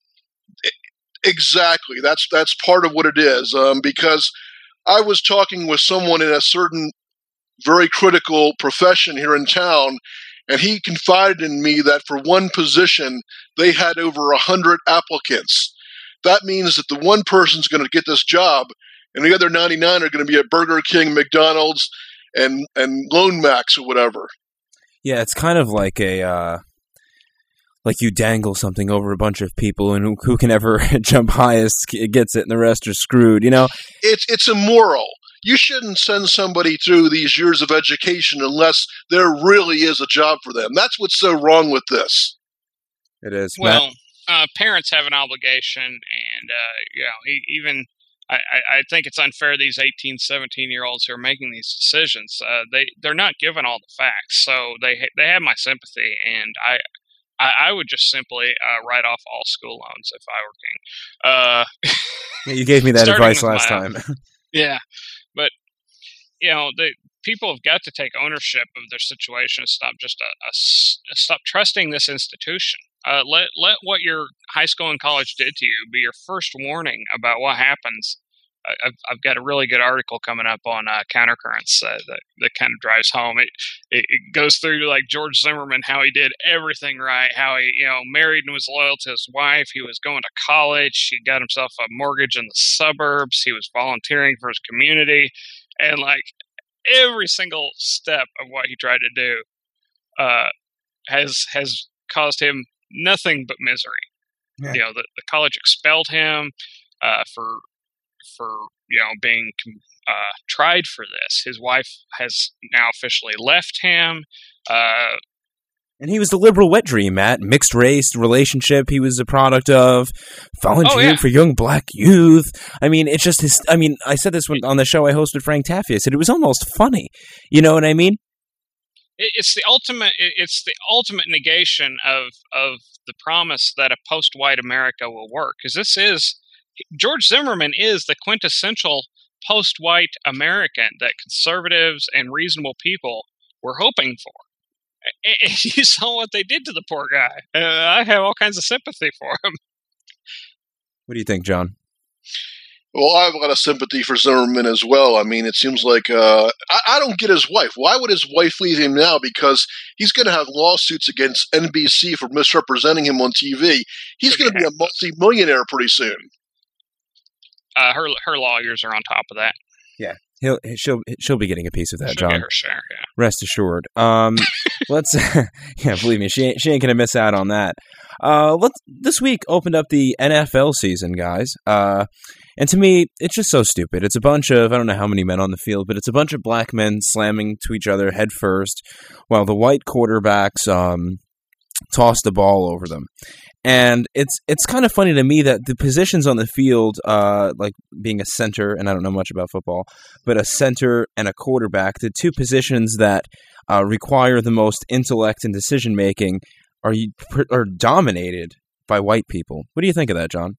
Exactly. That's that's part of what it is. Um, because I was talking with someone in a certain very critical profession here in town, and he confided in me that for one position, they had over one hundred applicants. That means that the one person's going to get this job, and the other ninety-nine are going to be at Burger King, McDonald's, and, and Lone Max or whatever. Yeah, it's kind of like a uh, like you dangle something over a bunch of people, and who, who can ever jump highest gets it, and the rest are screwed. You know, it's it's immoral. You shouldn't send somebody through these years of education unless there really is a job for them. That's what's so wrong with this. It is. Well, uh, parents have an obligation, and uh, you know, e- even I, I think it's unfair these eighteen, seventeen-year-olds who are making these decisions. Uh, they they're not given all the facts, so they they have my sympathy, and I. I would just simply uh, write off all school loans if I were king. Uh, yeah, you gave me that advice last my, time. Yeah, but you know, the people have got to take ownership of their situation. Stop just a, a stop trusting this institution. Uh, let let what your high school and college did to you be your first warning about what happens. I've, I've got a really good article coming up on uh, countercurrents uh, that that kind of drives home. It, it it goes through like George Zimmerman, how he did everything right, how he you know married and was loyal to his wife. He was going to college. He got himself a mortgage in the suburbs. He was volunteering for his community, and like every single step of what he tried to do uh, has has caused him nothing but misery. Yeah. You know, the, the college expelled him uh, for. for, you know, being uh, tried for this. His wife has now officially left him. Uh, and he was the liberal wet dream, Matt. Mixed race relationship he was a product of. Volunteering oh, yeah. for young black youth. I mean, it's just his, I mean, I said this when, on the show I hosted Frank Taffy. I said it was almost funny. You know what I mean? It's the ultimate, it's the ultimate negation of, of the promise that a post-white America will work. Because this is, George Zimmerman is the quintessential post-white American that conservatives and reasonable people were hoping for. And you saw what they did to the poor guy. Uh, I have all kinds of sympathy for him. What do you think, John? Well, I have a lot of sympathy for Zimmerman as well. I mean, it seems like uh, I, I don't get his wife. Why would his wife leave him now? Because he's going to have lawsuits against N B C for misrepresenting him on T V. He's going to be a multi-millionaire pretty soon. Uh, her her lawyers are on top of that. Yeah, he'll she'll she'll be getting a piece of that, she'll John. Get her share, yeah. Rest assured. Um, let's yeah, believe me, she ain't, she ain't gonna miss out on that. Uh, let's this week opened up the N F L season, guys. Uh, and to me, it's just so stupid. It's a bunch of I don't know how many men on the field, but it's a bunch of black men slamming to each other head first, while the white quarterbacks um toss the ball over them. And it's it's kind of funny to me that the positions on the field, uh, like being a center, and I don't know much about football, but a center and a quarterback, the two positions that uh, require the most intellect and decision-making are, are dominated by white people. What do you think of that, John?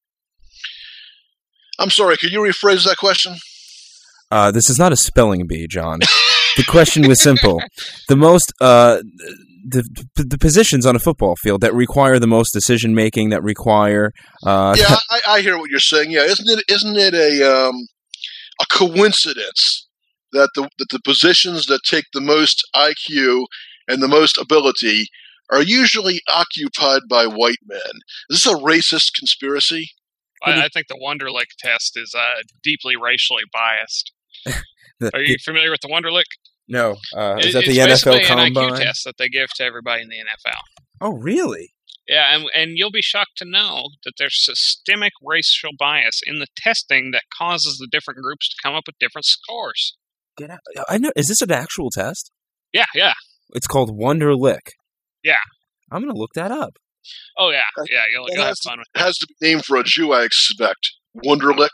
I'm sorry, could you rephrase that question? Uh, this is not a spelling bee, John. The question was simple. The most... Uh, The, the positions on a football field that require the most decision making, that require. Uh, yeah, I, I hear what you're saying. Yeah, isn't it? Isn't it a um, a coincidence that the that the positions that take the most I Q and the most ability are usually occupied by white men? Is this a racist conspiracy? I, I think the Wonderlic test is uh, deeply racially biased. the, are you familiar with the Wonderlic? No. Uh, is it, that the N F L Combine? It's basically an I Q test that they give to everybody in the N F L. Oh, really? Yeah, and and you'll be shocked to know that there's systemic racial bias in the testing that causes the different groups to come up with different scores. Get out. I know. Is this an actual test? Yeah, yeah. It's called Wonderlic. Yeah. I'm going to look that up. Oh, yeah. Yeah, you'll, you'll have fun with it. It has to be named for a Jew, I expect. Wonderlic.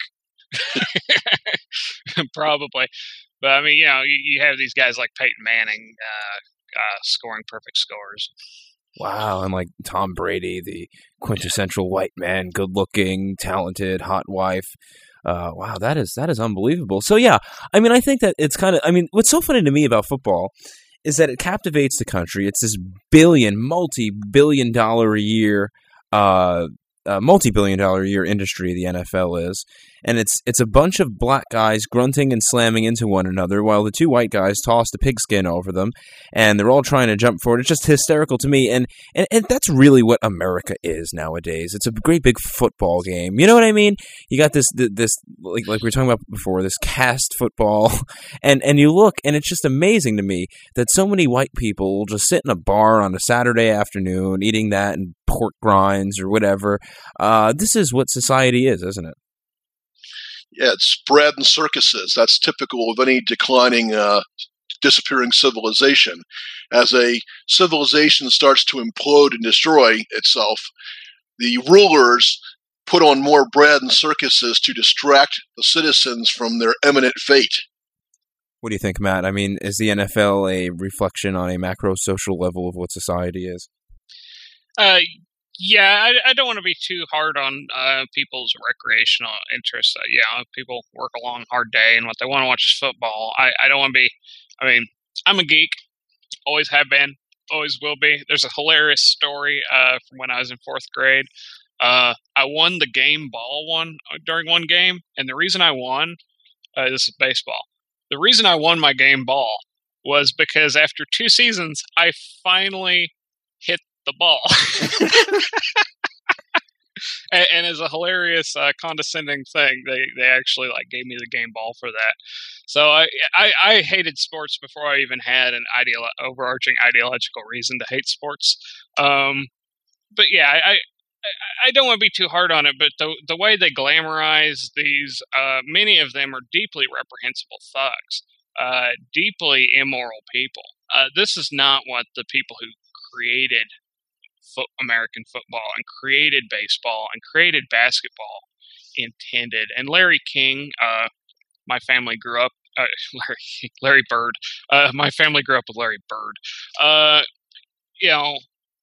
Probably. But, I mean, you know, you, you have these guys like Peyton Manning uh, uh, scoring perfect scores. Wow, and like Tom Brady, the quintessential white man, good-looking, talented, hot wife. Uh, wow, that is that is unbelievable. So, yeah, I mean, I think that it's kind of – I mean, what's so funny to me about football is that it captivates the country. It's this billion, multi-billion dollar a year uh, uh, multi-billion dollar a year industry the N F L is. and it's it's a bunch of black guys grunting and slamming into one another while the two white guys toss the pigskin over them, and they're all trying to jump forward. It's just hysterical to me, and, and, and that's really what America is nowadays. It's a great big football game. You know what I mean? You got this, this like, like we were talking about before, this caste football, and, and you look, and it's just amazing to me that so many white people will just sit in a bar on a Saturday afternoon eating that and pork grinds or whatever. Uh, this is what society is, isn't it? Yeah, it's bread and circuses. That's typical of any declining, uh, disappearing civilization. As a civilization starts to implode and destroy itself, the rulers put on more bread and circuses to distract the citizens from their imminent fate. What do you think, Matt? I mean, is the N F L a reflection on a macro-social level of what society is? Uh, yeah, I, I don't want to be too hard on uh, people's recreational interests. Uh, yeah, people work a long, hard day, and what they want to watch is football. I, I don't want to be, I mean, I'm a geek, always have been, always will be. There's a hilarious story uh, from when I was in fourth grade. Uh, I won the game ball one during one game, and the reason I won, uh, this is baseball, the reason I won my game ball was because after two seasons, I finally hit the ball. and, and as a hilarious, uh, condescending thing, they, they actually like gave me the game ball for that. So I, I, I hated sports before I even had an ideal, overarching ideological reason to hate sports. Um, but yeah, I, I, I don't want to be too hard on it, but the the way they glamorize these, uh, many of them are deeply reprehensible thugs, uh, deeply immoral people. Uh, this is not what the people who created fo- American football and created baseball and created basketball intended. And Larry King, uh, my family grew up, uh, Larry, Larry Bird, uh, my family grew up with Larry Bird. Uh, you know,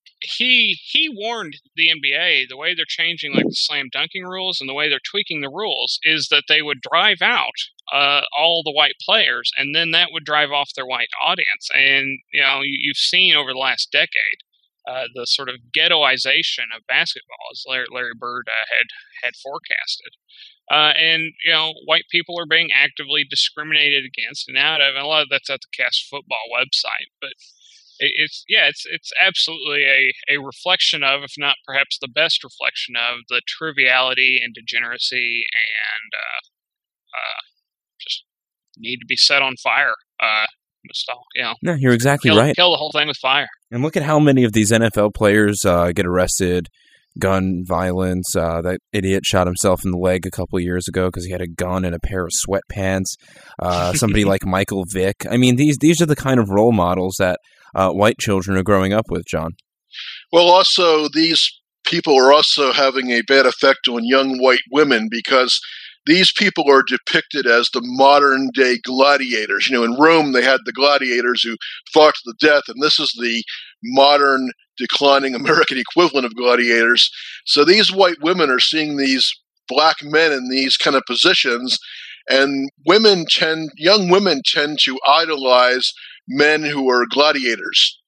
he he warned the N B A the way they're changing like the slam dunking rules and the way they're tweaking the rules is that they would drive out uh, all the white players, and then that would drive off their white audience. And you know, you, you've seen over the last decade uh, the sort of ghettoization of basketball, as Larry, Larry Bird uh, had had forecasted. Uh, and you know, white people are being actively discriminated against and out of, and a lot of that's at the Cast Football website, but. It's yeah, it's it's absolutely a, a reflection of, if not perhaps the best reflection of, the triviality and degeneracy and uh, uh, just need to be set on fire. Uh, just all, you know, no, you're exactly kill, right. Kill the whole thing with fire. And look at how many of these N F L players uh, get arrested. Gun violence. Uh, that idiot shot himself in the leg a couple of years ago because he had a gun and a pair of sweatpants. Uh, somebody like Michael Vick. I mean, these these are the kind of role models that uh, white children are growing up with, John. Well, also, these people are also having a bad effect on young white women because these people are depicted as the modern-day gladiators. You know, in Rome, they had the gladiators who fought to the death, and this is the modern declining American equivalent of gladiators. So these white women are seeing these black men in these kind of positions, and women tend, young women tend to idolize men who are gladiators.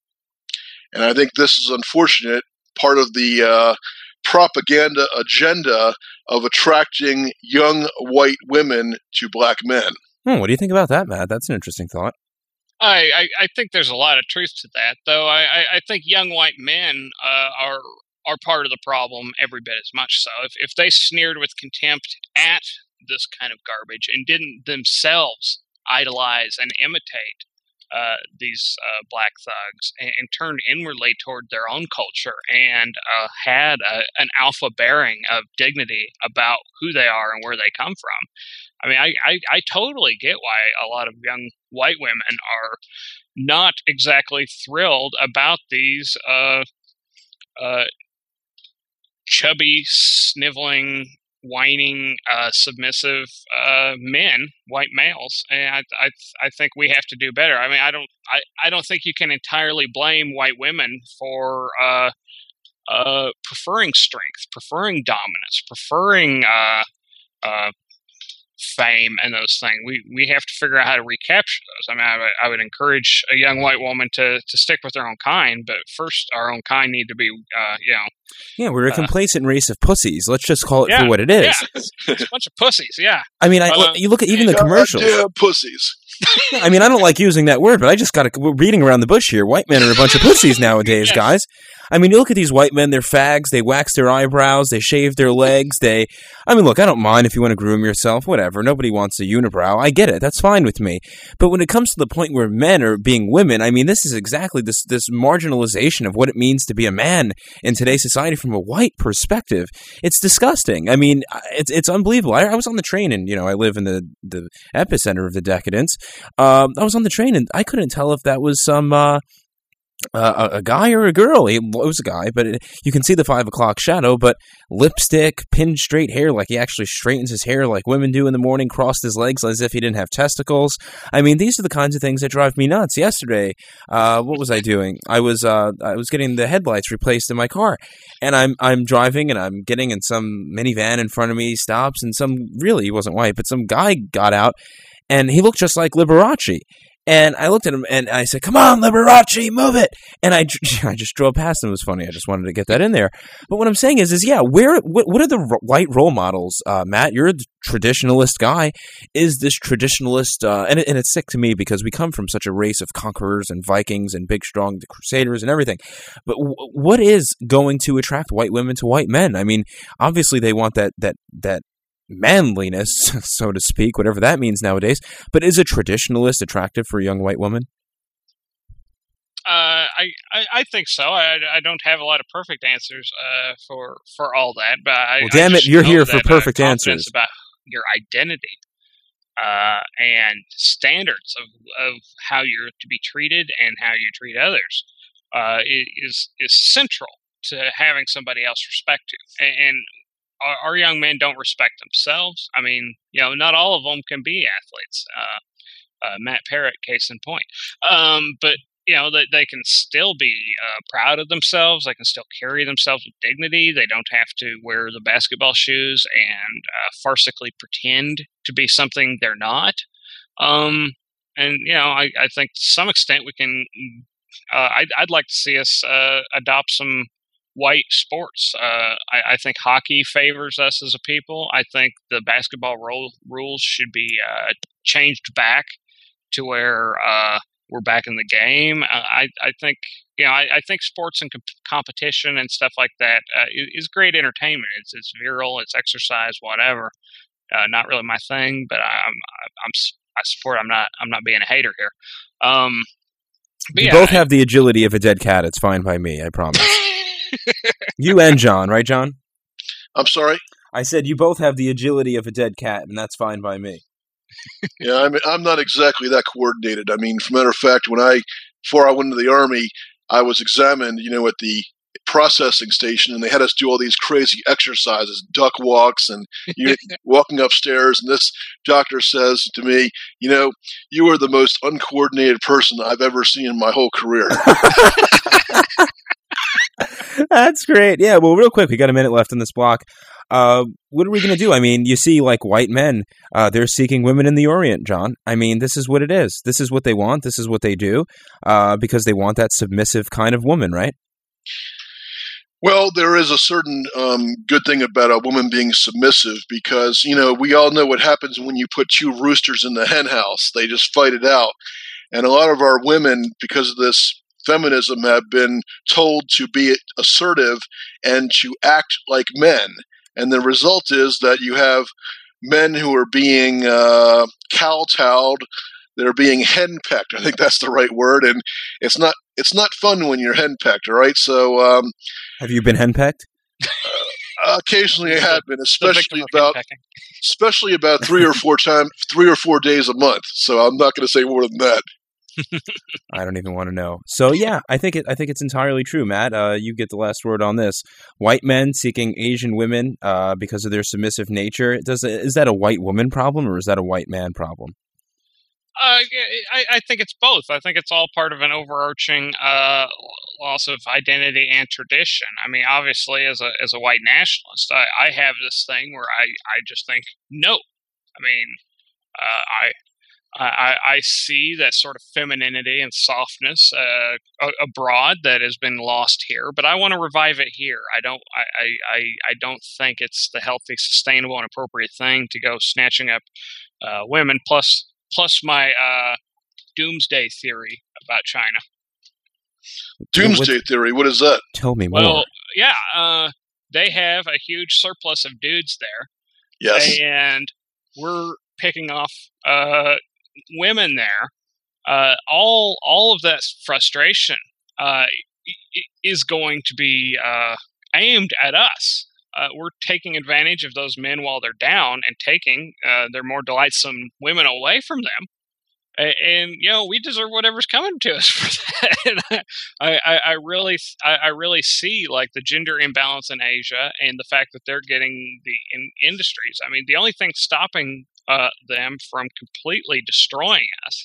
And I think this is unfortunate, part of the uh, propaganda agenda of attracting young white women to black men. Hmm, what do you think about that, Matt? That's an interesting thought. I, I, I think there's a lot of truth to that, though. I, I, I think young white men uh, are are part of the problem every bit as much so. If if they sneered with contempt at this kind of garbage and didn't themselves idolize and imitate uh, these uh, black thugs and, and turned inwardly toward their own culture and uh, had a, an alpha bearing of dignity about who they are and where they come from, I mean, I, I, I totally get why a lot of young white women are not exactly thrilled about these uh, uh, chubby, sniveling, whining, uh, submissive uh, men, white males, and I, I, I think we have to do better. I mean, I don't, I, I don't think you can entirely blame white women for uh, uh, preferring strength, preferring dominance, preferring uh, uh, fame and those things. We we have to figure out how to recapture those. I mean, I, would- I would encourage a young white woman to, to stick with their own kind, but first, our own kind need to be, uh, you know, Yeah, we're a Uh, complacent race of pussies. Let's just call it Yeah, for what it is. yeah, it's, it's a bunch of pussies. Yeah, I mean, I, Uh, you look at even the Goddamn commercials. pussies. I mean, I don't like using that word, but I just got to, we're reading around the bush here. White men are a bunch of pussies nowadays, Yes. guys. I mean, you look at these white men, they're fags, they wax their eyebrows, they shave their legs, they, I mean, look, I don't mind if you want to groom yourself, whatever. Nobody wants a unibrow. I get it. That's fine with me. But when it comes to the point where men are being women, I mean, this is exactly this, this marginalization of what it means to be a man in today's society from a white perspective. It's disgusting. I mean, it's, it's unbelievable. I, I was on the train and, you know, I live in the, the epicenter of the decadence. Um, I was on the train and I couldn't tell if that was some, uh, Uh, a, a guy or a girl. He, it was a guy, but it, you can see the five o'clock shadow, but lipstick, pinned straight hair, like he actually straightens his hair like women do in the morning, crossed his legs as if he didn't have testicles. I mean, these are the kinds of things that drive me nuts. Yesterday, uh, what was I doing? I was uh, I was getting the headlights replaced in my car, and I'm I'm driving, and I'm getting in some minivan in front of me, stops, and some, really, he wasn't white, but some guy got out, and he looked just like Liberace. And I looked at him and I said, "Come on, Liberace, move it!" And I, I just drove past him. It was funny. I just wanted to get that in there. But what I'm saying is, is yeah, where what, what are the ro- white role models? Uh, Matt, you're a traditionalist guy. Is this traditionalist? Uh, and it, and it's sick to me because we come from such a race of conquerors and Vikings and big, strong crusaders and everything. But w- what is going to attract white women to white men? I mean, obviously they want that that that. manliness, so to speak, whatever that means nowadays. But is a traditionalist attractive for a young white woman? uh, I, I I think so. I, I don't have a lot of perfect answers uh, for for all that, but I, Well, damn I it, just you're know here for that, perfect uh, confidence answers. about your identity uh, and standards of of how you're to be treated and how you treat others uh, is is central to having somebody else respect you. And, and our, our young men don't respect themselves. I mean, you know, not all of them can be athletes. Uh, uh, Matt Parrott, case in point. Um, but you know, they, they can still be uh, proud of themselves. They can still carry themselves with dignity. They don't have to wear the basketball shoes and uh, farcically pretend to be something they're not. Um, and, you know, I, I think to some extent we can, uh, I'd, I'd like to see us uh, adopt some white sports. Uh, I, I think hockey favors us as a people. I think the basketball role, rules should be uh, changed back to where uh, we're back in the game. Uh, I, I think, you know, I, I think sports and comp- competition and stuff like that uh, is, is great entertainment. It's it's virile, it's exercise, whatever. Uh, not really my thing, but I, I'm I'm I support. I'm not I'm not being a hater here. Um, but You yeah, both I- have the agility of a dead cat. It's fine by me, I promise. You and John, right, John? I'm sorry. I said you both have the agility of a dead cat, and that's fine by me. Yeah, I'm I'm not exactly that coordinated. I mean, for matter of fact, when I before I went into the Army, I was examined, you know, at the processing station, and they had us do all these crazy exercises, duck walks, and you walking upstairs. And this doctor says to me, "You know, you are the most uncoordinated person I've ever seen in my whole career." That's great. Yeah, well, real quick, we got a minute left in this block. Uh, what are we going to do? I mean, you see, like, white men, uh, they're seeking women in the Orient, John. I mean, this is what it is. This is what they want. This is what they do, uh, because they want that submissive kind of woman, right? Well, there is a certain um, good thing about a woman being submissive because, you know, we all know what happens when you put two roosters in the hen house. They just fight it out. And a lot of our women, because of this feminism, have been told to be assertive and to act like men. And the result is that you have men who are being uh, kowtowed. They're being henpecked. I think that's the right word. And it's not it's not fun when you're henpecked, all right? So um, Have you been henpecked? uh, occasionally I have been, the especially victim of about henpecking. especially about three or four times, three or four days a month. So I'm not going to say more than that. I don't even want to know. So yeah, I think it. I think it's entirely true, Matt. Uh, you get the last word on this. White men seeking Asian women uh, because of their submissive nature. Does is that a white woman problem or is that a white man problem? Uh, I, I think it's both. I think it's all part of an overarching uh, loss of identity and tradition. I mean, obviously, as a as a white nationalist, I, I have this thing where I, I just think, no, I mean, uh, I. I, I see that sort of femininity and softness uh, abroad that has been lost here, but I want to revive it here. I don't. I, I, I don't think it's the healthy, sustainable, and appropriate thing to go snatching up uh, women. Plus, plus my uh, doomsday theory about China. Doomsday what, theory. What is that? Tell me more. Well, yeah, uh, they have a huge surplus of dudes there. Yes, and we're picking off. Uh, women there, uh, all all of that frustration uh, is going to be uh, aimed at us. Uh, we're taking advantage of those men while they're down and taking uh, their more delightsome women away from them. And, and you know, we deserve whatever's coming to us for that. I, I, I really, I, I really see like the gender imbalance in Asia and the fact that they're getting the in, industries. I mean, the only thing stopping Uh, them from completely destroying us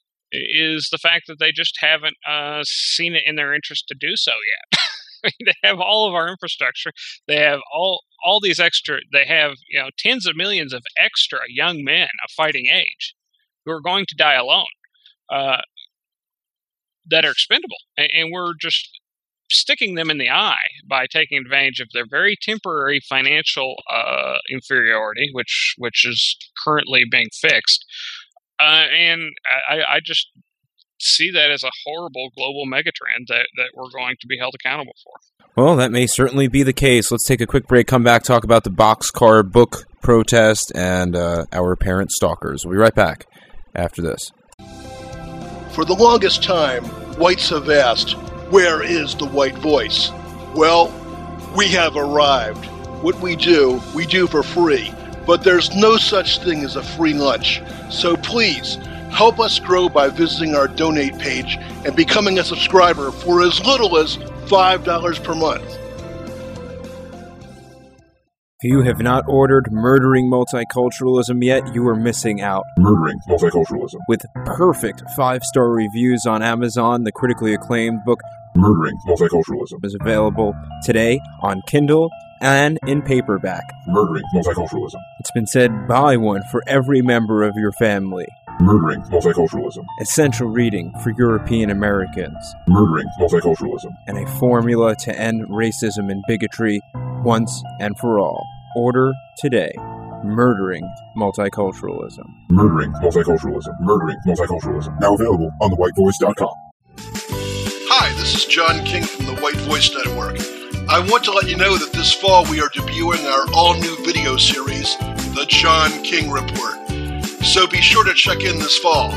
is the fact that they just haven't uh, seen it in their interest to do so yet. I mean, they have all of our infrastructure. They have all all these extra. They have you know tens of millions of extra young men of fighting age who are going to die alone uh, that are expendable, and, and we're just sticking them in the eye by taking advantage of their very temporary financial uh, inferiority, which which is currently being fixed. Uh, and I, I just see that as a horrible global megatrend that, that we're going to be held accountable for. Well, that may certainly be the case. Let's take a quick break, come back, talk about the Boxcar Book protest and uh, our apparent stalkers. We'll be right back after this. For the longest time, whites have asked, where is the white voice? Well, we have arrived. What we do, we do for free. But there's no such thing as a free lunch. So please, help us grow by visiting our donate page and becoming a subscriber for as little as five dollars per month. If you have not ordered Murdering Multiculturalism yet, you are missing out. Murdering Multiculturalism. With perfect five-star reviews on Amazon, the critically acclaimed book Murdering Multiculturalism is available today on Kindle and in paperback. Murdering Multiculturalism. It's been said, buy one for every member of your family. Murdering Multiculturalism. Essential reading for European Americans. Murdering Multiculturalism. And a formula to end racism and bigotry once and for all. Order today. Murdering Multiculturalism. Murdering Multiculturalism. Murdering Multiculturalism. Now available on the white voice dot com. Hi, this is John King from the White Voice Network. I want to let you know that this fall we are debuting our all-new video series, The John King Report. So be sure to check in this fall.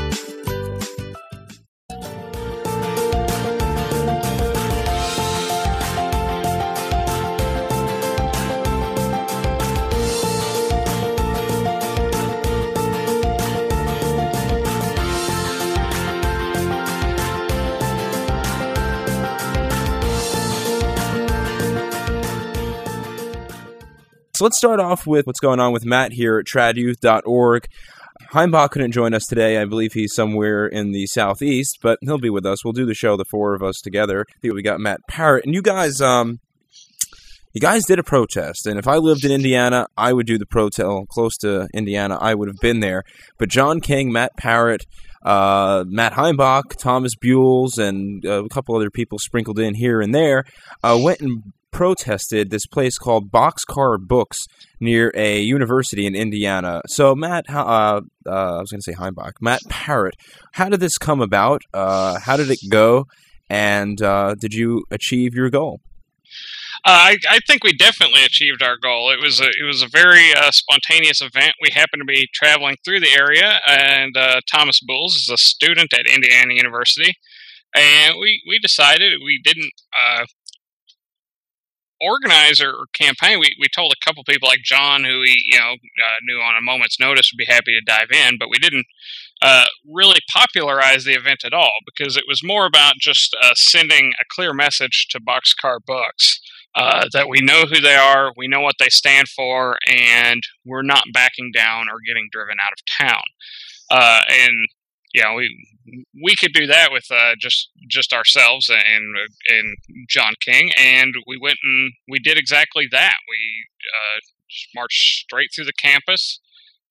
So let's start off with what's going on with Matt here at trad youth dot org. Heimbach couldn't join us today. I believe he's somewhere in the southeast, but he'll be with us. We'll do the show, the four of us together. I think we got Matt Parrott. And you guys, um, you guys did a protest. And if I lived in Indiana, I would do the protest. Close to Indiana, I would have been there. But John King, Matt Parrott, uh, Matt Heimbach, Thomas Buells, and uh, a couple other people sprinkled in here and there, uh, went and protested this place called Boxcar Books near a university in Indiana. So, Matt, uh, uh, I was going to say Heimbach, Matt Parrott, how did this come about? Uh, how did it go? And uh, did you achieve your goal? Uh, I, I think we definitely achieved our goal. It was a, it was a very uh, spontaneous event. We happened to be traveling through the area, and uh, Thomas Buells is a student at Indiana University, and we, we decided we didn't uh, organize or campaign. We we told a couple people like John, who we you know uh, knew on a moment's notice would be happy to dive in, but we didn't uh, really popularize the event at all because it was more about just uh, sending a clear message to Boxcar Books. Uh, that we know who they are, we know what they stand for, and we're not backing down or getting driven out of town. Uh, and you know, we we could do that with uh, just just ourselves and and John King, and we went and we did exactly that. We uh, marched straight through the campus,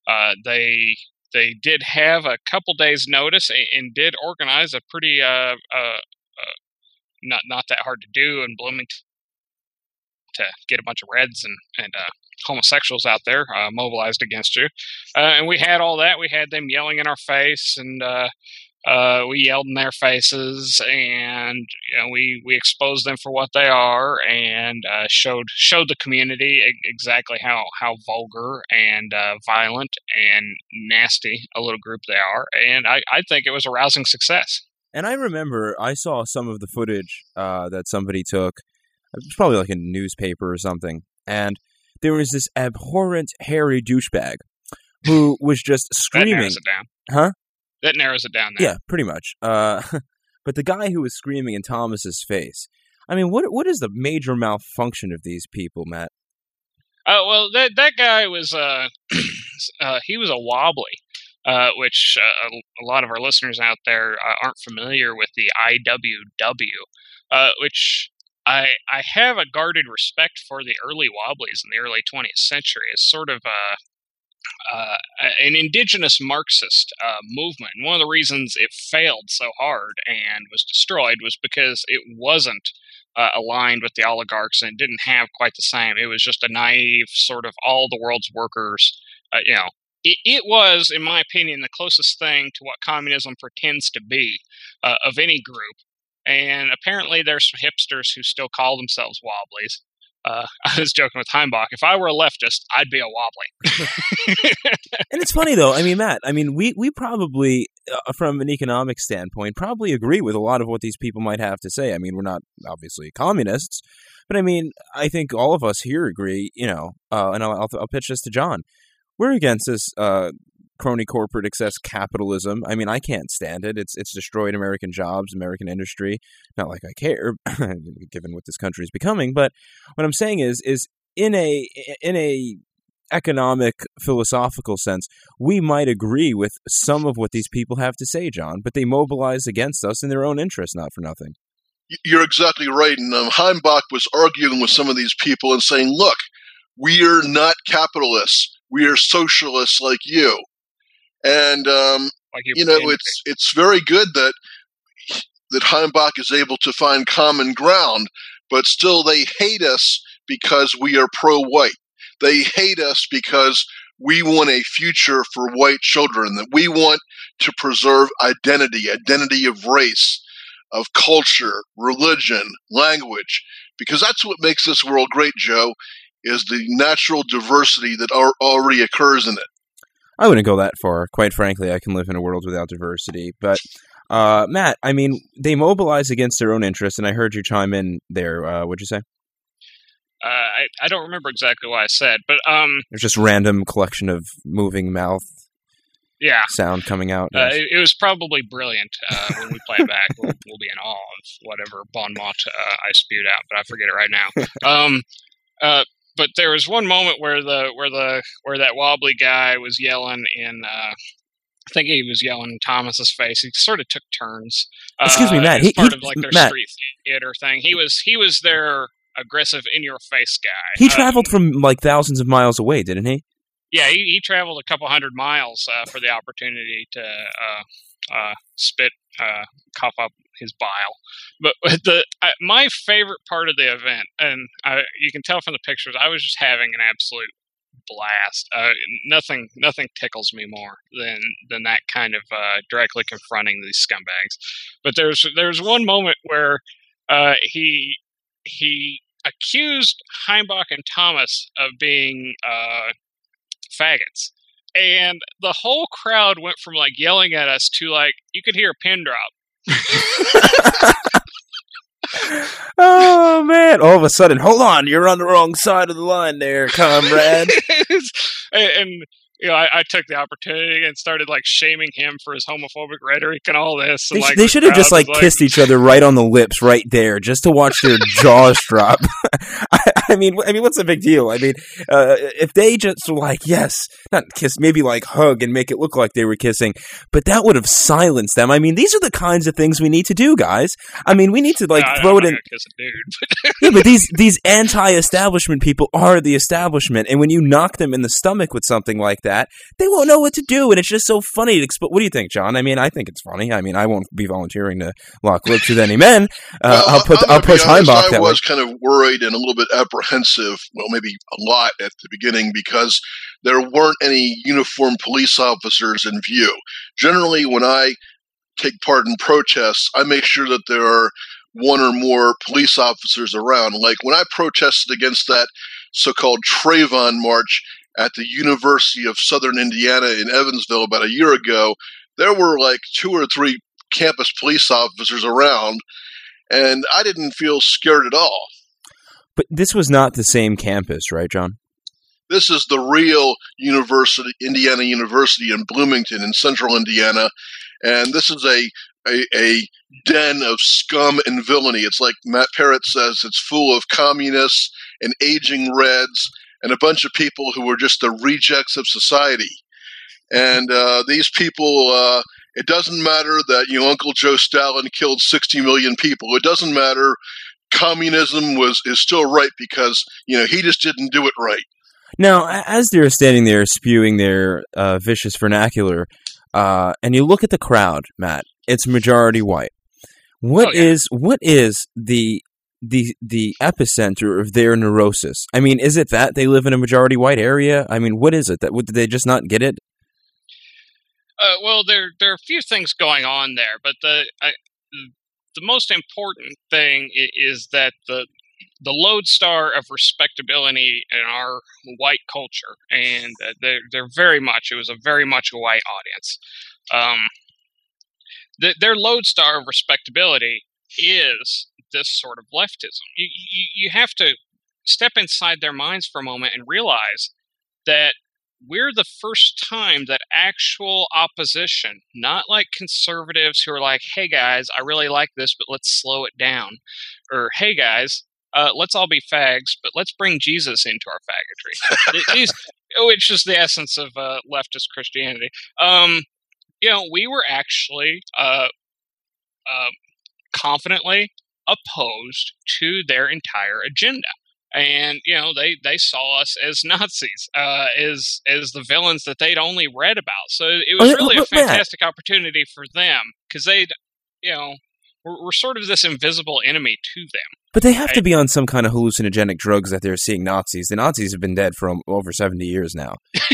uh, they they did have a couple days' notice and, and did organize a pretty uh, uh, uh, not not that hard to do in Bloomington to get a bunch of Reds and and uh, homosexuals out there uh, mobilized against you, uh, and we had all that. We had them yelling in our face, and uh, uh, we yelled in their faces, and you know, we we exposed them for what they are, and uh, showed showed the community exactly how how vulgar and uh, violent and nasty a little group they are, and I, I think it was a rousing success. And I remember I saw some of the footage uh, that somebody took. It was probably like a newspaper or something, and there was this abhorrent, hairy douchebag who was just screaming. That narrows it down. Huh? That narrows it down there. Yeah, pretty much. Uh, but the guy who was screaming in Thomas's face, I mean, what what is the major malfunction of these people, Matt? Uh, well, that that guy was, uh, uh, he was a wobbly, uh, which uh, a lot of our listeners out there uh, aren't familiar with the I W W, uh, which... I, I have a guarded respect for the early Wobblies in the early twentieth century as sort of a, uh, an indigenous Marxist uh, movement. And one of the reasons it failed so hard and was destroyed was because it wasn't uh, aligned with the oligarchs and didn't have quite the same. It was just a naive sort of all the world's workers, uh, you know. It, it was, in my opinion, the closest thing to what communism pretends to be uh, of any group. And apparently there's some hipsters who still call themselves Wobblies. Uh, I was joking with Heimbach. If I were a leftist, I'd be a Wobbly. And it's funny, though. I mean, Matt, I mean, we, we probably, uh, from an economic standpoint, probably agree with a lot of what these people might have to say. I mean, we're not obviously communists, but I mean, I think all of us here agree, you know, uh, and I'll, I'll, I'll pitch this to John. We're against this uh, crony corporate excess capitalism. I mean, I can't stand it. It's it's destroyed American jobs, American industry. Not like I care, given what this country is becoming. But what I'm saying is, is in a in a economic philosophical sense, we might agree with some of what these people have to say, John. But they mobilize against us in their own interest, not for nothing. You're exactly right. And um, Heimbach was arguing with some of these people and saying, "Look, we are not capitalists. We are socialists like you." And, um, like you know, it's it's very good that that Heimbach is able to find common ground, but still they hate us because we are pro-white. They hate us because we want a future for white children, that we want to preserve identity, identity of race, of culture, religion, language, because that's what makes this world great, Joe, is the natural diversity that are, already occurs in it. I wouldn't go that far. Quite frankly, I can live in a world without diversity. But, uh, Matt, I mean, they mobilize against their own interests, and I heard you chime in there. Uh, what'd you say? Uh, I, I don't remember exactly what I said, but... um, There's just random collection of moving mouth yeah. sound coming out. Uh, it, it was probably brilliant. Uh, when we play it back, we'll, we'll be in awe of whatever bon mot uh, I spewed out, but I forget it right now. um, uh, But there was one moment where the where the where that wobbly guy was yelling in. Uh, I think he was yelling in Thomas's face. He sort of took turns. Excuse uh, me, Matt. As He, part he, of like their Matt. street theater thing. He was he was their aggressive, in your face guy. He traveled um, from like thousands of miles away, didn't he? Yeah, he, he traveled a couple hundred miles uh, for the opportunity to uh, uh, spit, uh, cough up his bile. But the uh, my favorite part of the event, and I, you can tell from the pictures, I was just having an absolute blast. Uh, nothing, nothing tickles me more than than that kind of uh, directly confronting these scumbags. But there's there's one moment where uh, he he accused Heimbach and Thomas of being uh, faggots. And the whole crowd went from like yelling at us to like, you could hear a pin drop. Oh, man. All of a sudden, hold on, you're on the wrong side of the line there, comrade. and, and, you know, I, I took the opportunity and started like shaming him for his homophobic rhetoric and all this. And, They, like, they the should have just crowd like, was like kissed each other right on the lips right there just to watch their jaws drop. I, I mean, I mean, what's the big deal? I mean, uh, if they just were like, yes, not kiss, maybe like hug and make it look like they were kissing, but that would have silenced them. I mean, these are the kinds of things we need to do, guys. I mean, we need to like No, throw I'm it not in. gonna kiss a dude. Yeah, but these these anti-establishment people are the establishment, and when you knock them in the stomach with something like that, they won't know what to do, and it's just so funny to explain. What do you think, John? I mean, I think it's funny. I mean, I won't be volunteering to lock lips with any men. Uh, well, I'll put I'm I'll push honest, Heimbach that I was way. kind of worried and a little bit apprehensive, well, maybe a lot at the beginning, because there weren't any uniformed police officers in view. Generally, when I take part in protests, I make sure that there are one or more police officers around. Like when I protested against that so-called Trayvon March at the University of Southern Indiana in Evansville about a year ago, there were like two or three campus police officers around, and I didn't feel scared at all. But this was not the same campus, right, John? This is the real university, Indiana University in Bloomington in central Indiana, and this is a, a, a den of scum and villainy. It's like Matt Parrott says, it's full of communists and aging Reds and a bunch of people who were just the rejects of society. And uh, these people, uh, it doesn't matter that, you know, Uncle Joe Stalin killed sixty million people. It doesn't matter. Communism was is still right because, you know, he just didn't do it right. Now, as they're standing there spewing their uh, vicious vernacular, uh, and you look at the crowd, Matt, it's majority white. What oh, yeah. is what is the the the epicenter of their neurosis? I mean, is it that they live in a majority white area? I mean, what is it? That did they just not get it? Uh, well, there there are a few things going on there, but the I, the most important thing is that the the lodestar of respectability in our white culture, and uh, they're they're very much it was a very much a white audience. Um, the, their lodestar of respectability is this sort of leftism. You, you you have to step inside their minds for a moment and realize that we're the first time that actual opposition, not like conservatives who are like, hey guys, I really like this, but let's slow it down. Or, hey guys, uh, let's all be fags, but let's bring Jesus into our faggotry. These, which is the essence of uh, leftist Christianity. Um, you know, we were actually uh, uh, confidently opposed to their entire agenda. And, you know, they, they saw us as Nazis, uh, as as the villains that they'd only read about. So it was really a fantastic opportunity for them because they'd, you know, we're, we're sort of this invisible enemy to them. But they have I, to be on some kind of hallucinogenic drugs that they're seeing Nazis. The Nazis have been dead for over seventy years now.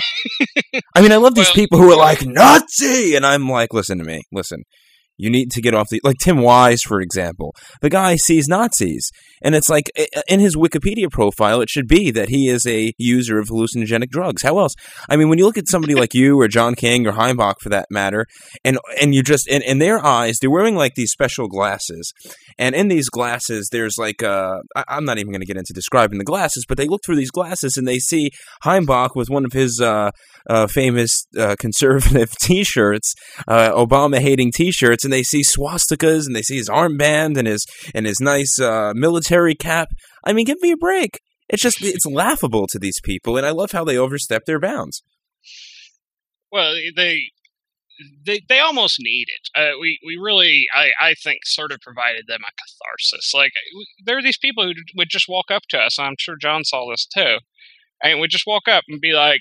I mean, I love these well, people who are like, Nazi! And I'm like, listen to me, listen. You need to get off the... Like Tim Wise, for example. The guy sees Nazis. And it's like, in his Wikipedia profile, it should be that he is a user of hallucinogenic drugs. How else? I mean, when you look at somebody like you or John King or Heimbach, for that matter, and and you just... In, in their eyes, they're wearing, like, these special glasses. And in these glasses, there's, like... Uh, I, I'm not even going to get into describing the glasses, but they look through these glasses and they see Heimbach with one of his uh, uh, famous uh, conservative T-shirts, uh, Obama-hating T-shirts, and they see swastikas, and they see his armband and his and his nice uh, military cap. I mean, give me a break. It's just, it's laughable to these people, and I love how they overstep their bounds. Well, they they they almost need it. Uh, we we really, I, I think, sort of provided them a catharsis. Like, there are these people who would just walk up to us, and I'm sure John saw this too, and would just walk up and be like,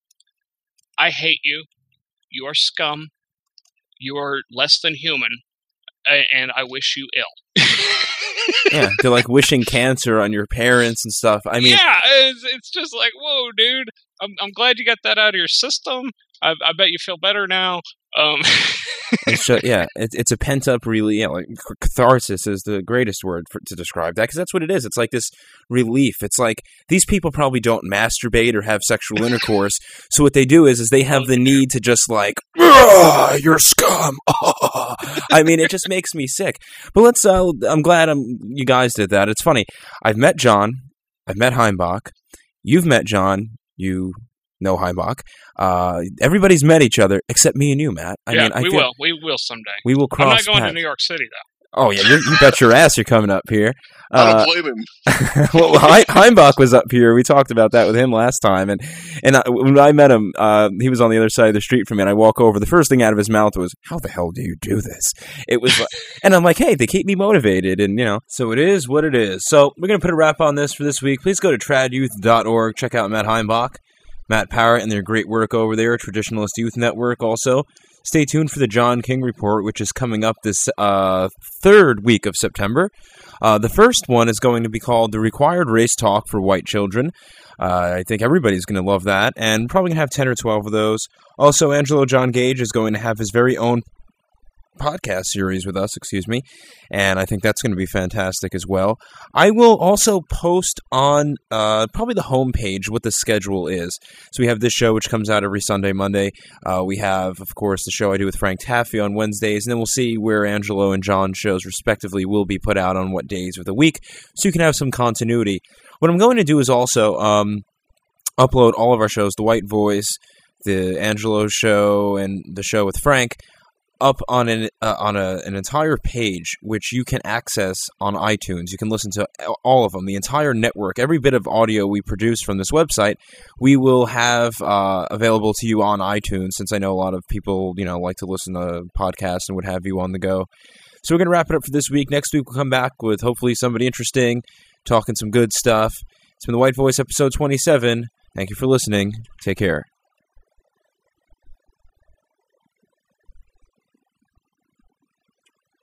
I hate you. You are scum. You are less than human, and I wish you ill. Yeah, they're like wishing cancer on your parents and stuff. I mean, yeah, it's, it's just like, whoa, dude. I'm I'm glad you got that out of your system. I, I bet you feel better now. Um, it's just, yeah, it, it's a pent up, really, yeah, like catharsis is the greatest word for, to describe that, because that's what it is. It's like this relief. It's like these people probably don't masturbate or have sexual intercourse, so what they do is is they have the need to just like, you're scum. I mean, it just makes me sick. But let's. Uh, I'm glad I'm, you guys did that. It's funny. I've met John. I've met Heimbach. You've met John. You. No Heimbach. Uh, everybody's met each other except me and you, Matt. I yeah, mean, I we feel, will. We will someday. We will cross I'm not going paths. to New York City, though. Oh, yeah, you're, you bet your ass you're coming up here. I Uh, don't blame him. well, Heimbach was up here. We talked about that with him last time. And and I, when I met him, uh, he was on the other side of the street from me, and I walk over. The first thing out of his mouth was, how the hell do you do this? It was like, and I'm like, hey, they keep me motivated. And, you know, so it is what it is. So we're going to put a wrap on this for this week. Please go to trad youth dot org. Check out Matt Heimbach. Matt Parrott and their great work over there, Traditionalist Youth Network also. Stay tuned for the John King Report, which is coming up this uh, third week of September. Uh, the first one is going to be called The Required Race Talk for White Children. Uh, I think everybody's going to love that, and probably going to have ten or twelve of those. Also, Angelo John Gage is going to have his very own podcast series with us, excuse me, and I think that's going to be fantastic as well. I will also post on uh, probably the homepage what the schedule is. So we have this show, which comes out every Sunday, Monday. Uh, we have, of course, the show I do with Frank Taffy on Wednesdays, and then we'll see where Angelo and John's shows, respectively, will be put out on what days of the week, so you can have some continuity. What I'm going to do is also um, upload all of our shows, The White Voice, the Angelo show, and the show with Frank, up on an uh, on a, an entire page, which you can access on iTunes. You can listen to all of them, the entire network, every bit of audio we produce from this website, we will have uh, available to you on iTunes, since I know a lot of people, you know, like to listen to podcasts and what have you on the go. So we're going to wrap it up for this week. Next week we'll come back with hopefully somebody interesting, talking some good stuff. It's been The White Voice, episode twenty-seven. Thank you for listening. Take care.